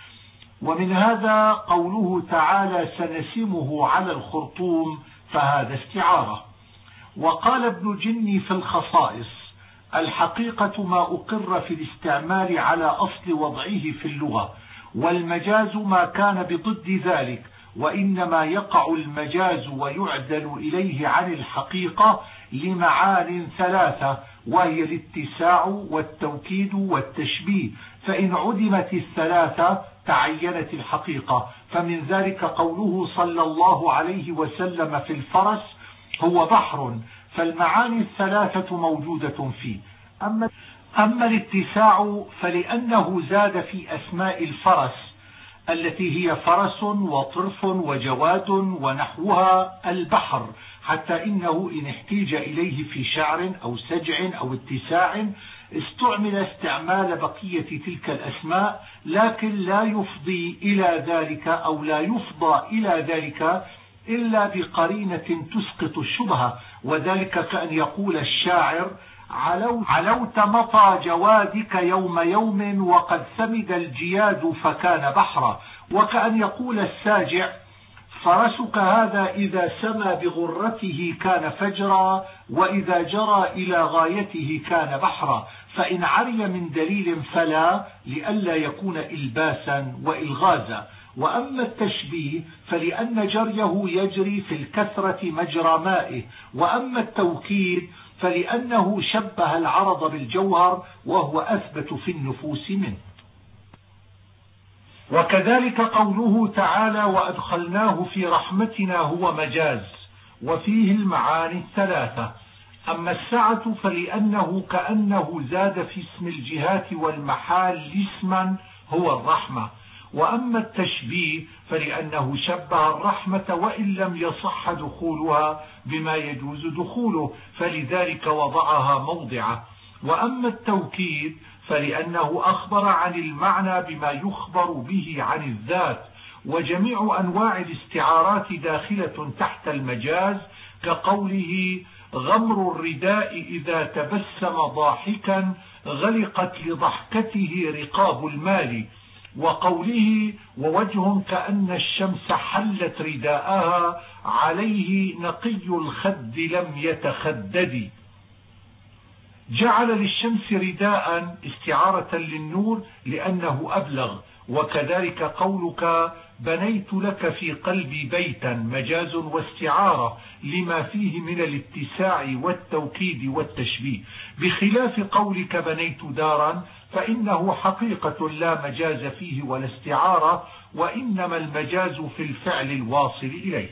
S1: ومن هذا قوله تعالى: سنسمه على الخرطوم، فهذا استعارة. وقال ابن جني في الخصائص: الحقيقة ما أقر في الاستعمال على أصل وضعه في اللغة، والمجاز ما كان بضد ذلك، وإنما يقع المجاز ويعدل إليه عن الحقيقة لمعان ثلاثة، وهي الاتساع والتوكيد والتشبيه، فإن عدمت الثلاثة تعينت الحقيقة. فمن ذلك قوله صلى الله عليه وسلم في الفرس هو بحر، فالمعاني الثلاثة موجودة فيه. أما, أما الاتساع فلأنه زاد في أسماء الفرس التي هي فرس وطرف وجواد ونحوها البحر، حتى إنه إن احتيج إليه في شعر أو سجع أو اتساع استعمل استعمال بقية تلك الأسماء، لكن لا يفضي إلى ذلك أو لا يفضى إلى ذلك إلا بقرينة تسقط الشبهة، وذلك كأن يقول الشاعر علوت مطى جوادك يوم يوم وقد ثمد الجياد فكان بحرا، وكأن يقول الساجع فرسك هذا إذا سمى بغرته كان فجرا، وإذا جرى إلى غايته كان بحرا، فإن عري من دليل فلا، لئلا يكون إلباسا وإلغازا. وأما التشبيه فلأن جريه يجري في الكثرة مجرى مائه، وأما التوكيد فلأنه شبه العرض بالجوهر وهو أثبت في النفوس منه. وكذلك قوله تعالى وأدخلناه في رحمتنا هو مجاز، وفيه المعاني الثلاثة. أما السعة فلأنه كأنه زاد في اسم الجهات والمحال اسما هو الرحمة. وأما التشبيه فلأنه شبه الرحمة وإن لم يصح دخولها بما يجوز دخوله، فلذلك وضعها موضعه. وأما التوكيد فلأنه أخبر عن المعنى بما يخبر به عن الذات. وجميع أنواع الاستعارات داخلة تحت المجاز، كقوله غمر الرداء إذا تبسم ضاحكا غلقت لضحكته رقاب المال، وقوله ووجه كأن الشمس حلت رداءها عليه نقي الخد لم يتخدد. جعل للشمس رداء استعارة للنور لأنه أبلغ. وكذلك قولك بنيت لك في قلبي بيتا مجاز واستعارة لما فيه من الاتساع والتوكيد والتشبيه، بخلاف قولك بنيت دارا فإنه حقيقة لا مجاز فيه ولا استعارة، وإنما المجاز في الفعل الواصل إليه.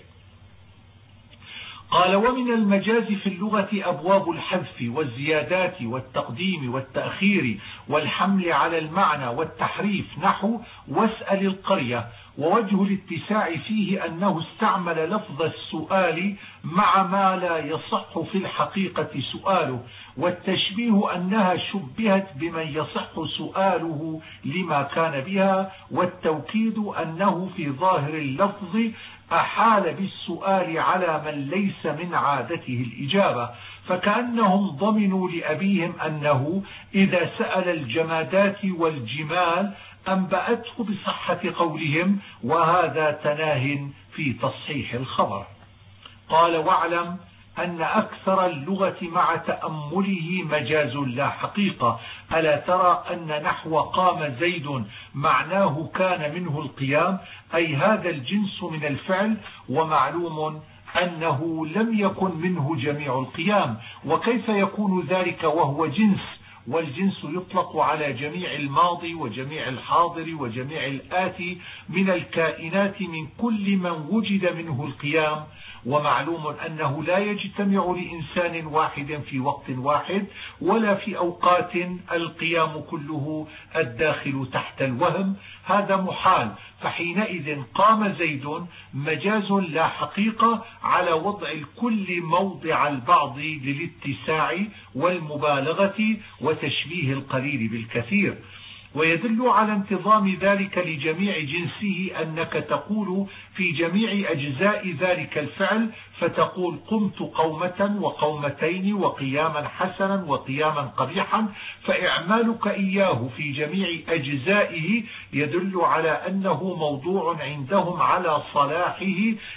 S1: قال ومن المجاز في اللغة أبواب الحذف والزيادات والتقديم والتأخير والحمل على المعنى والتحريف، نحو واسأل القرية. ووجه الاتساع فيه أنه استعمل لفظ السؤال مع ما لا يصح في الحقيقة سؤاله، والتشبيه أنها شبهت بمن يصح سؤاله لما كان بها، والتوكيد أنه في ظاهر اللفظ أحال بالسؤال على من ليس من عادته الإجابة، فكأنهم ضمنوا لأبيهم أنه إذا سأل الجمادات والجمال أنبأته بصحة قولهم، وهذا تناه في تصحيح الخبر. قال واعلم أن أكثر اللغة مع تأمله مجاز لا حقيقة. ألا ترى أن نحو قام زيد معناه كان منه القيام، أي هذا الجنس من الفعل، ومعلوم أنه لم يكن منه جميع القيام، وكيف يكون ذلك وهو جنس؟ والجنس يطلق على جميع الماضي وجميع الحاضر وجميع الآتي من الكائنات من كل من وجد منه القيام. ومعلوم أنه لا يجتمع لإنسان واحد في وقت واحد ولا في أوقات القيام كله الداخل تحت الوهم، هذا محال. فحينئذ قام زيد مجاز لا حقيقة على وضع الكل موضع البعض للاتساع والمبالغة وتشبيه القليل بالكثير. ويدل على انتظام ذلك لجميع جنسه أنك تقول في جميع أجزاء ذلك الفعل، فتقول قمت قومة وقومتين وقياما حسنا وقياما قبيحا، فإعمالك إياه في جميع أجزائه يدل على أنه موضوع عندهم على صلاحه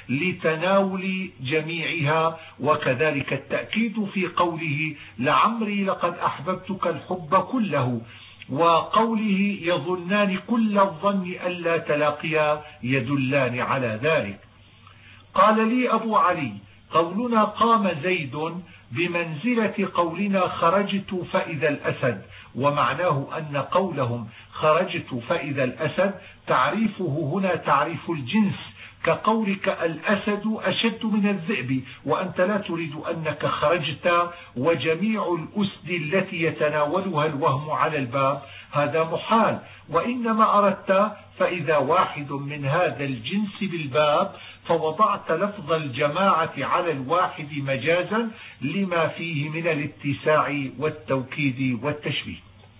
S1: لتناول جميعها. وكذلك التأكيد في قوله لعمري لقد أحببتك الحب كله، وقوله يظنان كل الظن ألا تلاقيا يدلان على ذلك. قال لي أبو علي قولنا قام زيد بمنزلة قولنا خرجت فإذا الأسد، ومعناه أن قولهم خرجت فإذا الأسد تعريفه هنا تعريف الجنس، كقولك الأسد أشد من الذئب، وأنت لا تريد أنك خرجت وجميع الأسد التي يتناولها الوهم على الباب، هذا محال، وإنما أردت فإذا واحد من هذا الجنس بالباب، فوضعت لفظ الجماعة على الواحد مجازا لما فيه من الاتساع والتوكيد والتشبيه.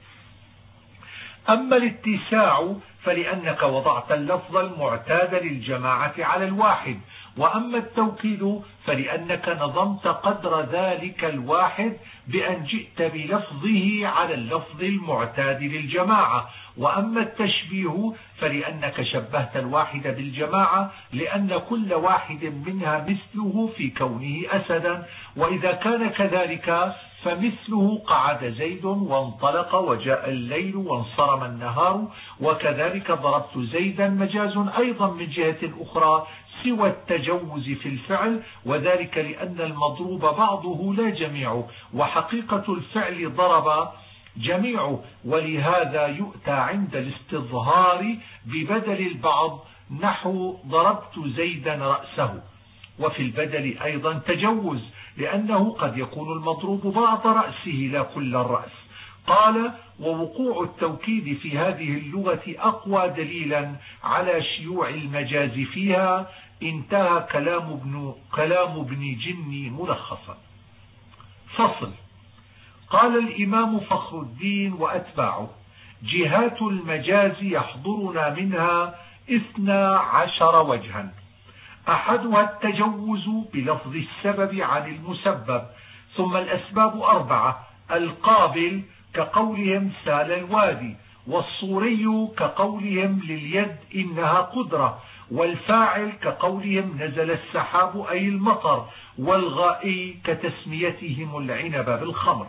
S1: أما الاتساع فلأنك وضعت اللفظ المعتاد للجماعة على الواحد، وأما التوكيد فلأنك نظمت قدر ذلك الواحد بأن جئت بلفظه على اللفظ المعتاد للجماعة، وأما التشبيه فلأنك شبهت الواحد بالجماعة لأن كل واحد منها مثله في كونه أسدا، وإذا كان كذلك فمثله قعد زيد وانطلق وجاء الليل وانصرم النهار، وكذلك ضربت زيدا مجاز أيضا من جهة أخرى سوى التجوز في الفعل، وذلك لأن المضروب بعضه لا جميعه، وحقيقة الفعل ضرب جميعه، ولهذا يؤتى عند الاستظهار ببدل البعض نحو ضربت زيدا رأسه. وفي البدل أيضا تجوز لأنه قد يكون المضروب بعض رأسه لا كل الرأس. قال: ووقوع التوكيد في هذه اللغة أقوى دليلا على شيوع المجاز فيها. انتهى كلام ابن, كلام ابن جني ملخصا. فصل. قال الإمام فخر الدين وأتباعه: جهات المجاز يحضرنا منها اثنا عشر وجها. أحدها التجوز بلفظ السبب عن المسبب، ثم الأسباب أربعة: القابل كقولهم سال الوادي، والصوري كقولهم لليد إنها قدرة، والفاعل كقولهم نزل السحاب أي المطر، والغائي كتسميتهم العنب بالخمر.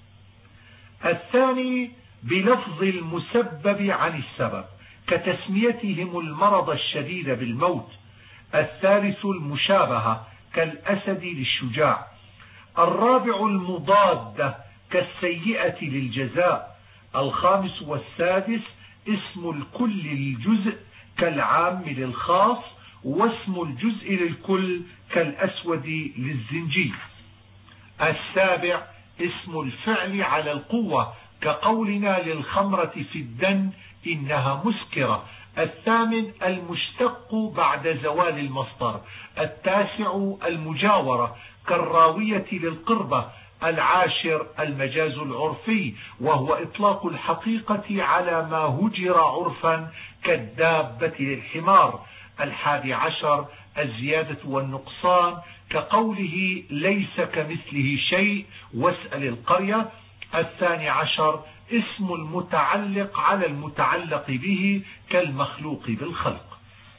S1: الثاني بلفظ المسبب عن السبب كتسميتهم المرض الشديد بالموت. الثالث المشابهة كالأسد للشجاع. الرابع المضادة كالسيئة للجزاء. الخامس والسادس اسم الكل للجزء كالعام للخاص، واسم الجزء للكل كالأسود للزنجي. السابع اسم الفعل على القوة كقولنا للخمرة في الدن إنها مسكرة. الثامن المشتق بعد زوال المصدر. التاسع المجاورة كالراوية للقربة. العاشر المجاز العرفي، وهو إطلاق الحقيقة على ما هجر عرفا كالدابة للحمار. الحادي عشر الزيادة والنقصان كقوله ليس كمثله شيء واسأل القرية. الثاني عشر اسم المتعلق على المتعلق به كالمخلوق بالخلق.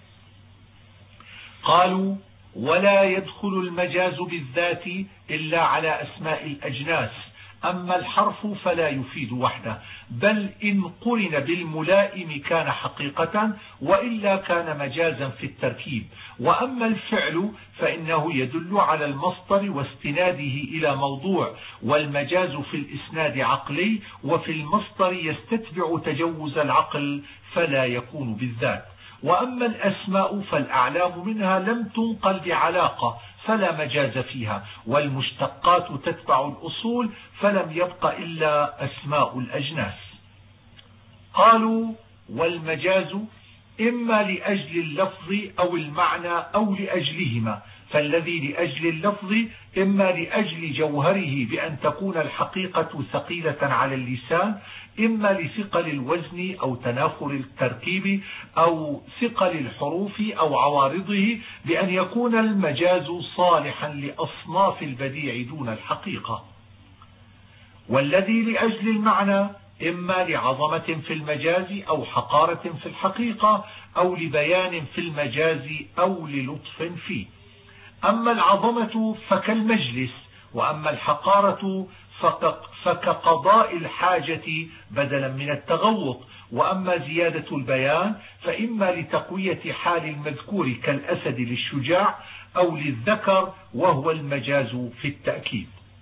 S1: قالوا: ولا يدخل المجاز بالذات إلا على أسماء الأجناس، أما الحرف فلا يفيد وحده، بل إن قرن بالملائم كان حقيقة، وإلا كان مجازا في التركيب. وأما الفعل فإنه يدل على المصدر واستناده إلى موضوع، والمجاز في الإسناد عقلي، وفي المصدر يستتبع تجوز العقل فلا يكون بالذات. وأما الأسماء فالأعلام منها لم تنقل بعلاقة فلا مجاز فيها، والمشتقات تتبع الأصول فلم يبق إلا أسماء الأجناس. قالوا: والمجاز إما لأجل اللفظ أو المعنى أو لأجلهما، فالذي لأجل اللفظ إما لأجل جوهره بأن تكون الحقيقة ثقيلة على اللسان، إما لثقل الوزن أو تنافر التركيب أو ثقل الحروف أو عوارضه، بأن يكون المجاز صالحا لأصناف البديع دون الحقيقة. والذي لأجل المعنى إما لعظمة في المجاز أو حقارة في الحقيقة أو لبيان في المجاز أو للطف فيه. أما العظمة فكالمجلس، وأما الحقارة فكقضاء الحاجة بدلا من التغوط. وأما زيادة البيان فإما لتقوية حال المذكور كالأسد للشجاع، أو للذكر وهو المجاز في التأكيد.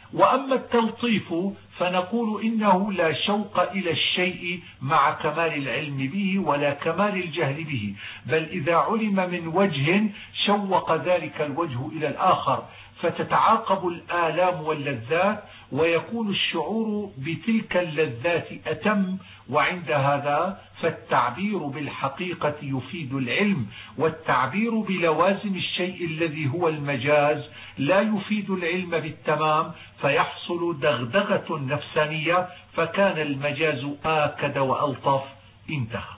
S1: وأما التلطيف فنقول إنه لا شوق إلى الشيء مع كمال العلم به ولا كمال الجهل به، بل إذا علم من وجه شوق ذلك الوجه إلى الآخر، فتتعاقب الآلام واللذات ويكون الشعور بتلك اللذات أتم. وعند هذا فالتعبير بالحقيقة يفيد العلم، والتعبير بلوازم الشيء الذي هو المجاز لا يفيد العلم بالتمام، فيحصل دغدغة نفسانية، فكان المجاز آكد وألطف. انتهى.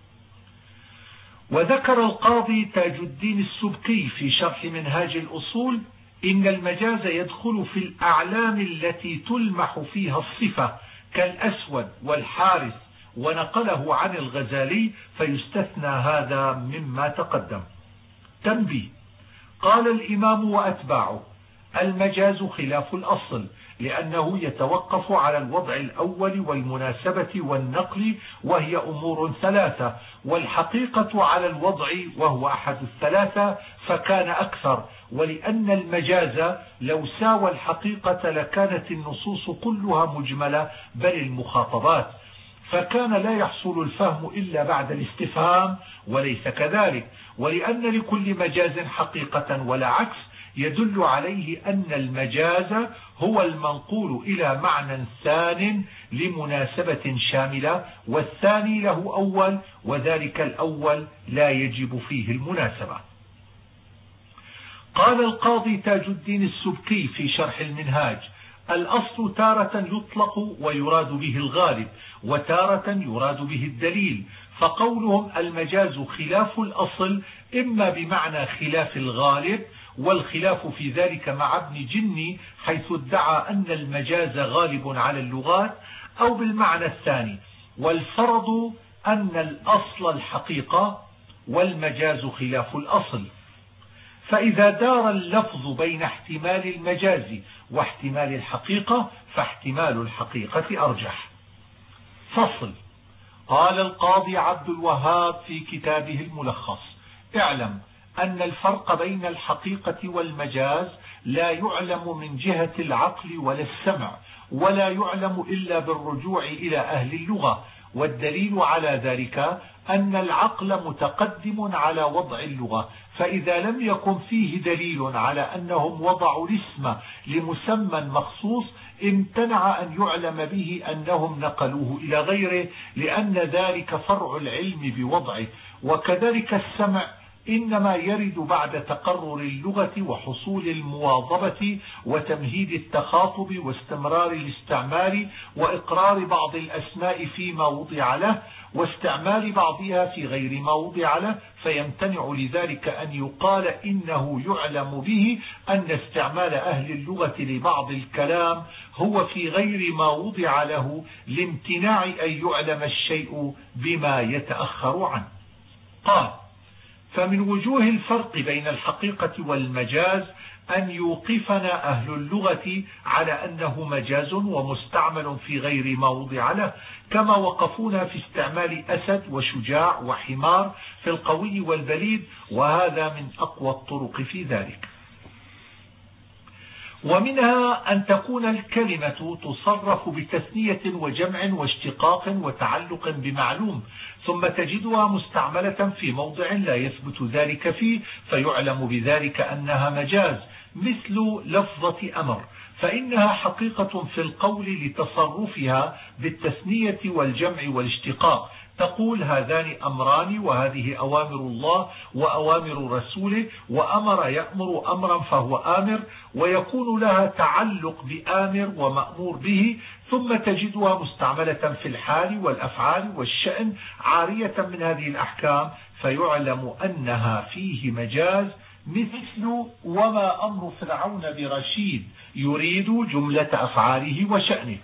S1: وذكر القاضي تاج الدين السبكي في شرح منهاج الأصول إن المجاز يدخل في الأعلام التي تلمح فيها الصفة كالأسود والحارس، ونقله عن الغزالي، فيستثنى هذا مما تقدم. تنبيه: قال الإمام وأتباعه: المجاز خلاف الأصل، لأنه يتوقف على الوضع الأول والمناسبة والنقل، وهي أمور ثلاثة، والحقيقة على الوضع وهو أحد الثلاثة فكان أكثر. ولأن المجاز لو ساوى الحقيقة لكانت النصوص كلها مجملة بل المخاطبات، فكان لا يحصل الفهم إلا بعد الاستفهام، وليس كذلك. ولأن لكل مجاز حقيقة ولا عكس، يدل عليه أن المجاز هو المنقول إلى معنى ثان لمناسبة شاملة، والثاني له أول، وذلك الأول لا يجب فيه المناسبة. قال القاضي تاج الدين السبكي في شرح المنهاج: الأصل تارة يطلق ويراد به الغالب، وتارة يراد به الدليل، فقولهم المجاز خلاف الأصل إما بمعنى خلاف الغالب، والخلاف في ذلك مع ابن جني حيث ادعى أن المجاز غالب على اللغات، أو بالمعنى الثاني، والفرض أن الأصل الحقيقة والمجاز خلاف الأصل. فإذا دار اللفظ بين احتمال المجاز واحتمال الحقيقة فاحتمال الحقيقة أرجح. فصل. قال القاضي عبد الوهاب في كتابه الملخص: اعلم أن الفرق بين الحقيقة والمجاز لا يعلم من جهة العقل ولا السمع، ولا يعلم إلا بالرجوع إلى أهل اللغة، والدليل على ذلك أن العقل متقدم على وضع اللغة، فإذا لم يكن فيه دليل على أنهم وضعوا الاسم لمسمى مخصوص امتنع أن يعلم به أنهم نقلوه إلى غيره، لأن ذلك فرع العلم بوضعه. وكذلك السمع إنما يرد بعد تقرر اللغة وحصول المواظبة وتمهيد التخاطب واستمرار الاستعمال وإقرار بعض الأسماء فيما وضع له واستعمال بعضها في غير ما وضع له، فيمتنع لذلك أن يقال إنه يعلم به أن استعمال أهل اللغة لبعض الكلام هو في غير ما وضع له، لامتناع أن يعلم الشيء بما يتأخر عنه. قال: فمن وجوه الفرق بين الحقيقة والمجاز أن يوقفنا أهل اللغة على أنه مجاز ومستعمل في غير ما وضع له، كما وقفونا في استعمال أسد وشجاع وحمار في القوي والبليد، وهذا من أقوى الطرق في ذلك. ومنها أن تكون الكلمة تصرف بتثنية وجمع واشتقاق وتعلق بمعلوم، ثم تجدها مستعملة في موضع لا يثبت ذلك فيه، فيعلم بذلك أنها مجاز، مثل لفظة أمر، فإنها حقيقة في القول لتصرفها بالتثنية والجمع والاشتقاق، تقول هذان أمران وهذه أوامر الله وأوامر رسوله، وأمر يأمر أمرا فهو آمر، ويكون لها تعلق بآمر ومأمور به، ثم تجدها مستعملة في الحال والأفعال والشأن عارية من هذه الأحكام، فيعلم أنها فيه مجاز، مثل وما أمر فرعون برشيد، يريد جملة أفعاله وشأنه.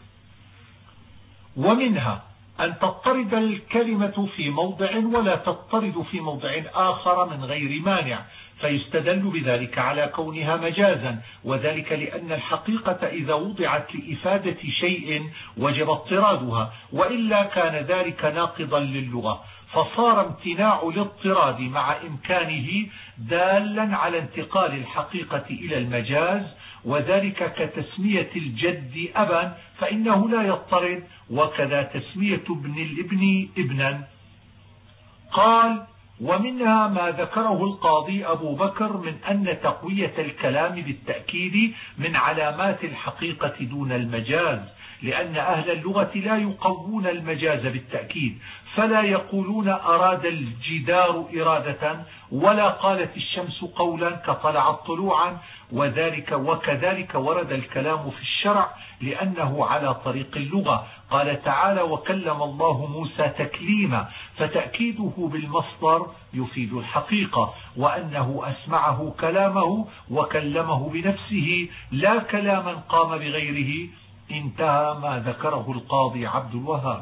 S1: ومنها أن تضطرد الكلمة في موضع ولا تضطرد في موضع آخر من غير مانع، فيستدل بذلك على كونها مجازا، وذلك لأن الحقيقة إذا وضعت لإفادة شيء وجب اضطرادها، وإلا كان ذلك ناقضا للغة. فصار امتناع الاضطراد مع إمكانه دالا على انتقال الحقيقة إلى المجاز، وذلك كتسمية الجد أبا فإنه لا يضطرد، وكذا تسمية ابن الابن ابنا. قال: ومنها ما ذكره القاضي أبو بكر من أن تقوية الكلام بالتأكيد من علامات الحقيقة دون المجاز، لأن أهل اللغة لا يقوون المجاز بالتأكيد، فلا يقولون أراد الجدار إرادة، ولا قالت الشمس قولا كطلعت طلوعا، وذلك وكذلك ورد الكلام في الشرع لأنه على طريق اللغة. قال تعالى: وكلم الله موسى تكليما، فتأكيده بالمصدر يفيد الحقيقة، وأنه أسمعه كلامه وكلمه بنفسه لا كلاما قام بغيره. انتهى ما ذكره القاضي عبد الوهاب.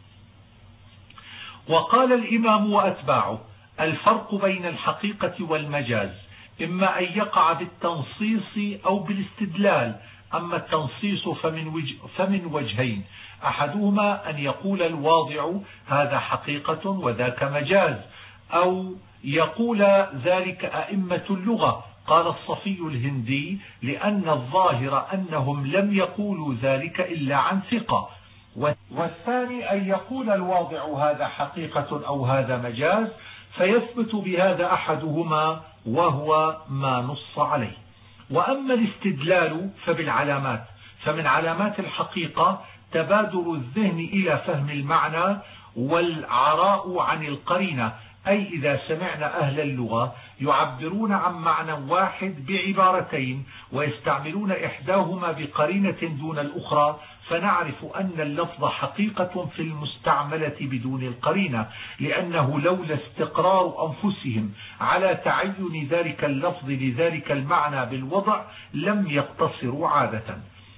S1: وقال الإمام وأتباعه: الفرق بين الحقيقة والمجاز إما أن يقع بالتنصيص أو بالاستدلال. أما التنصيص فمن, وجه فمن وجهين: أحدهما أن يقول الواضع هذا حقيقة وذاك مجاز، أو يقول ذلك أئمة اللغة. قال الصفي الهندي: لأن الظاهر أنهم لم يقولوا ذلك إلا عن ثقة. والثاني أن يقول الواضع هذا حقيقة أو هذا مجاز، فيثبت بهذا أحدهما وهو ما نص عليه. وأما الاستدلال فبالعلامات، فمن علامات الحقيقة تبادر الذهن إلى فهم المعنى والعراء عن القرينة، أي إذا سمعنا أهل اللغة يعبرون عن معنى واحد بعبارتين ويستعملون إحداهما بقرينة دون الأخرى، فنعرف أن اللفظ حقيقة في المستعملة بدون القرينة، لأنه لولا استقرار أنفسهم على تعين ذلك اللفظ لذلك المعنى بالوضع لم يقتصروا عادة.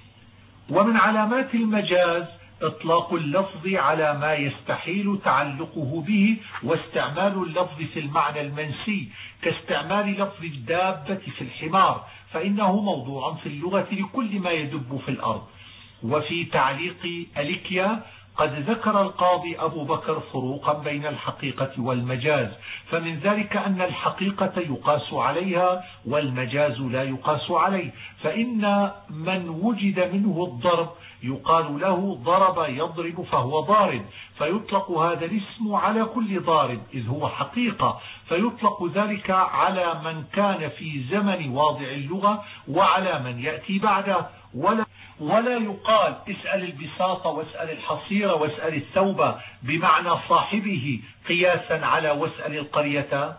S1: ومن علامات المجاز إطلاق اللفظ على ما يستحيل تعلقه به، واستعمال اللفظ في المعنى المنسي، كاستعمال لفظ الدابة في الحمار، فإنه موضوع في اللغة لكل ما يدب في الأرض. وفي تعليق أليكيا قد ذكر القاضي أبو بكر فروقا بين الحقيقة والمجاز، فمن ذلك أن الحقيقة يقاس عليها والمجاز لا يقاس عليه، فإن من وجد منه الضرب يقال له ضرب يضرب فهو ضارب، فيطلق هذا الاسم على كل ضارب إذ هو حقيقة، فيطلق ذلك على من كان في زمن واضع اللغة وعلى من يأتي بعده، ولا ولا يقال اسأل البساط واسأل الحصير واسأل الثوب بمعنى صاحبه قياسا على واسأل القرية.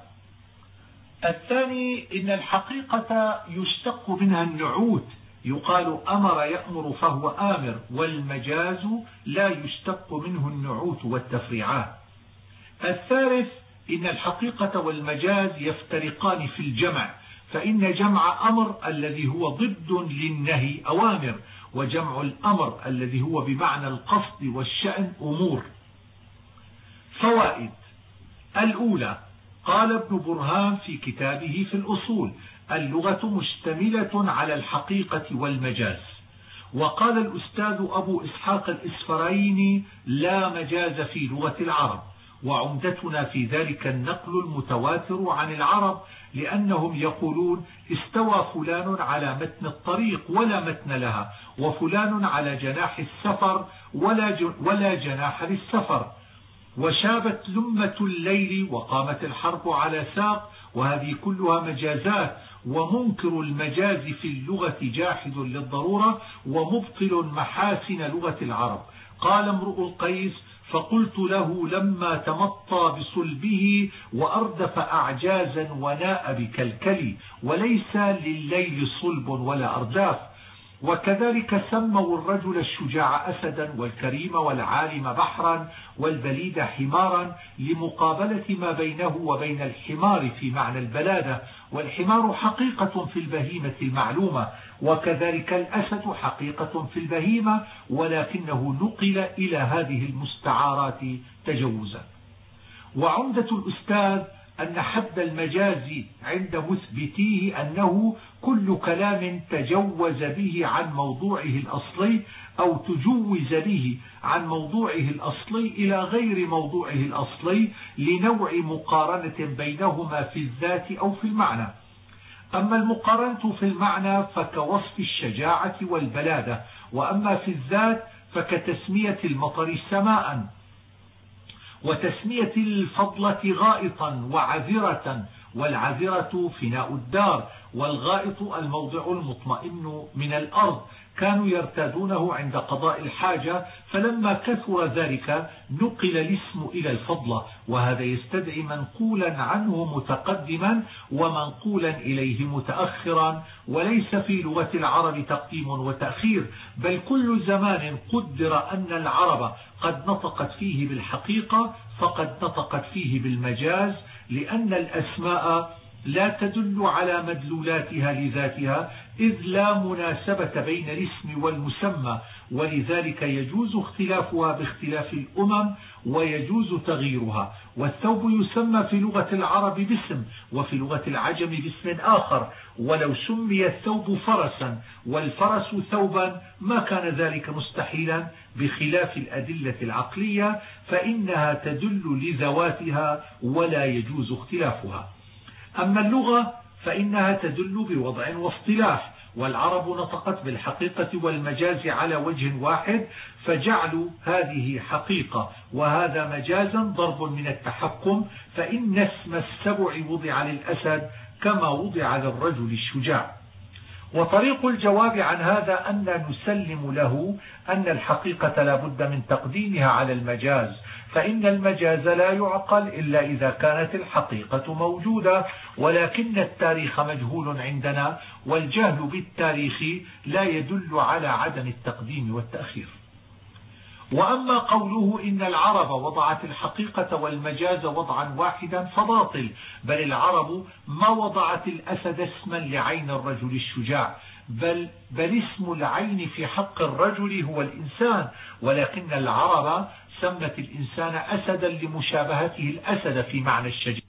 S1: الثاني إن الحقيقة يشتق منها النعوت، يقال أمر يأمر فهو آمر، والمجاز لا يشتق منه النعوت والتفريعات. الثالث إن الحقيقة والمجاز يفترقان في الجمع، فإن جمع أمر الذي هو ضد للنهي أوامر، وجمع الأمر الذي هو بمعنى القصد والشأن أمور. فوائد: الأولى، قال ابن برهان في كتابه في الأصول: اللغة مشتملة على الحقيقة والمجاز. وقال الأستاذ أبو إسحاق الإسفرايني: لا مجاز في لغة العرب، وعمدتنا في ذلك النقل المتواتر عن العرب، لأنهم يقولون استوى فلان على متن الطريق ولا متن لها، وفلان على جناح السفر ولا ولا جناح للسفر، وشابت لمة الليل وقامت الحرب على ساق، وهذه كلها مجازات. ومنكر المجاز في اللغة جاحد للضرورة ومبطل محاسن لغة العرب. قال امرؤ القيس: فقلت له لما تمطى بصلبه وأردف أعجازا وناء بكلكلي، وليس لليل صلب ولا أرداف. وكذلك سموا الرجل الشجاع أسدا، والكريم والعالم بحرا، والبليد حمارا، لمقابلة ما بينه وبين الحمار في معنى البلادة، والحمار حقيقة في البهيمة المعلومة، وكذلك الأسد حقيقة في البهيمة، ولكنه نقل إلى هذه المستعارات تجوزا. وعمدة الأستاذ أن حد المجاز عند مثبتيه أنه كل كلام تجوز به عن موضوعه الأصلي أو تجوز به عن موضوعه الأصلي إلى غير موضوعه الأصلي لنوع مقارنة بينهما في الذات أو في المعنى. أما المقارنة في المعنى فكوصف الشجاعة والبلادة، وأما في الذات فكتسمية المطر سماء، وتسمية الفضلة غائطا وعذرة، والعذرة فناء الدار، والغائط الموضع المطمئن من الأرض، كانوا يرتادونه عند قضاء الحاجة، فلما كثر ذلك نقل الاسم إلى الفضلة، وهذا يستدعي منقولا عنه متقدما ومنقولا إليه متأخرا، وليس في لغة العرب تقديم وتأخير، بل كل زمان قدر أن العرب قد نطقت فيه بالحقيقة فقد نطقت فيه بالمجاز، لأن الأسماء لا تدل على مدلولاتها لذاتها، إذ لا مناسبة بين الاسم والمسمى، ولذلك يجوز اختلافها باختلاف الأمم ويجوز تغييرها. والثوب يسمى في لغة العرب باسم، وفي لغة العجم باسم آخر، ولو سمي الثوب فرسا والفرس ثوبا ما كان ذلك مستحيلا، بخلاف الأدلة العقلية فإنها تدل لذواتها ولا يجوز اختلافها. أما اللغة فإنها تدل بوضع واصطلاح، والعرب نطقت بالحقيقة والمجاز على وجه واحد، فجعلوا هذه حقيقة وهذا مجازا ضرب من التحكم، فإن اسم السبع وضع للأسد كما وضع للرجل الشجاع. وطريق الجواب عن هذا أن نسلم له أن الحقيقة لا بد من تقديمها على المجاز، فإن المجاز لا يعقل إلا إذا كانت الحقيقة موجودة، ولكن التاريخ مجهول عندنا، والجهل بالتاريخ لا يدل على عدم التقديم والتأخير. وأما قوله إن العرب وضعت الحقيقة والمجاز وضعا واحدا فباطل، بل العرب ما وضعت الأسد اسما لعين الرجل الشجاع، بل, بل اسم العين في حق الرجل هو الإنسان، ولكن العرب سمت الإنسان أسدا لمشابهته الأسد في معنى الشجاع.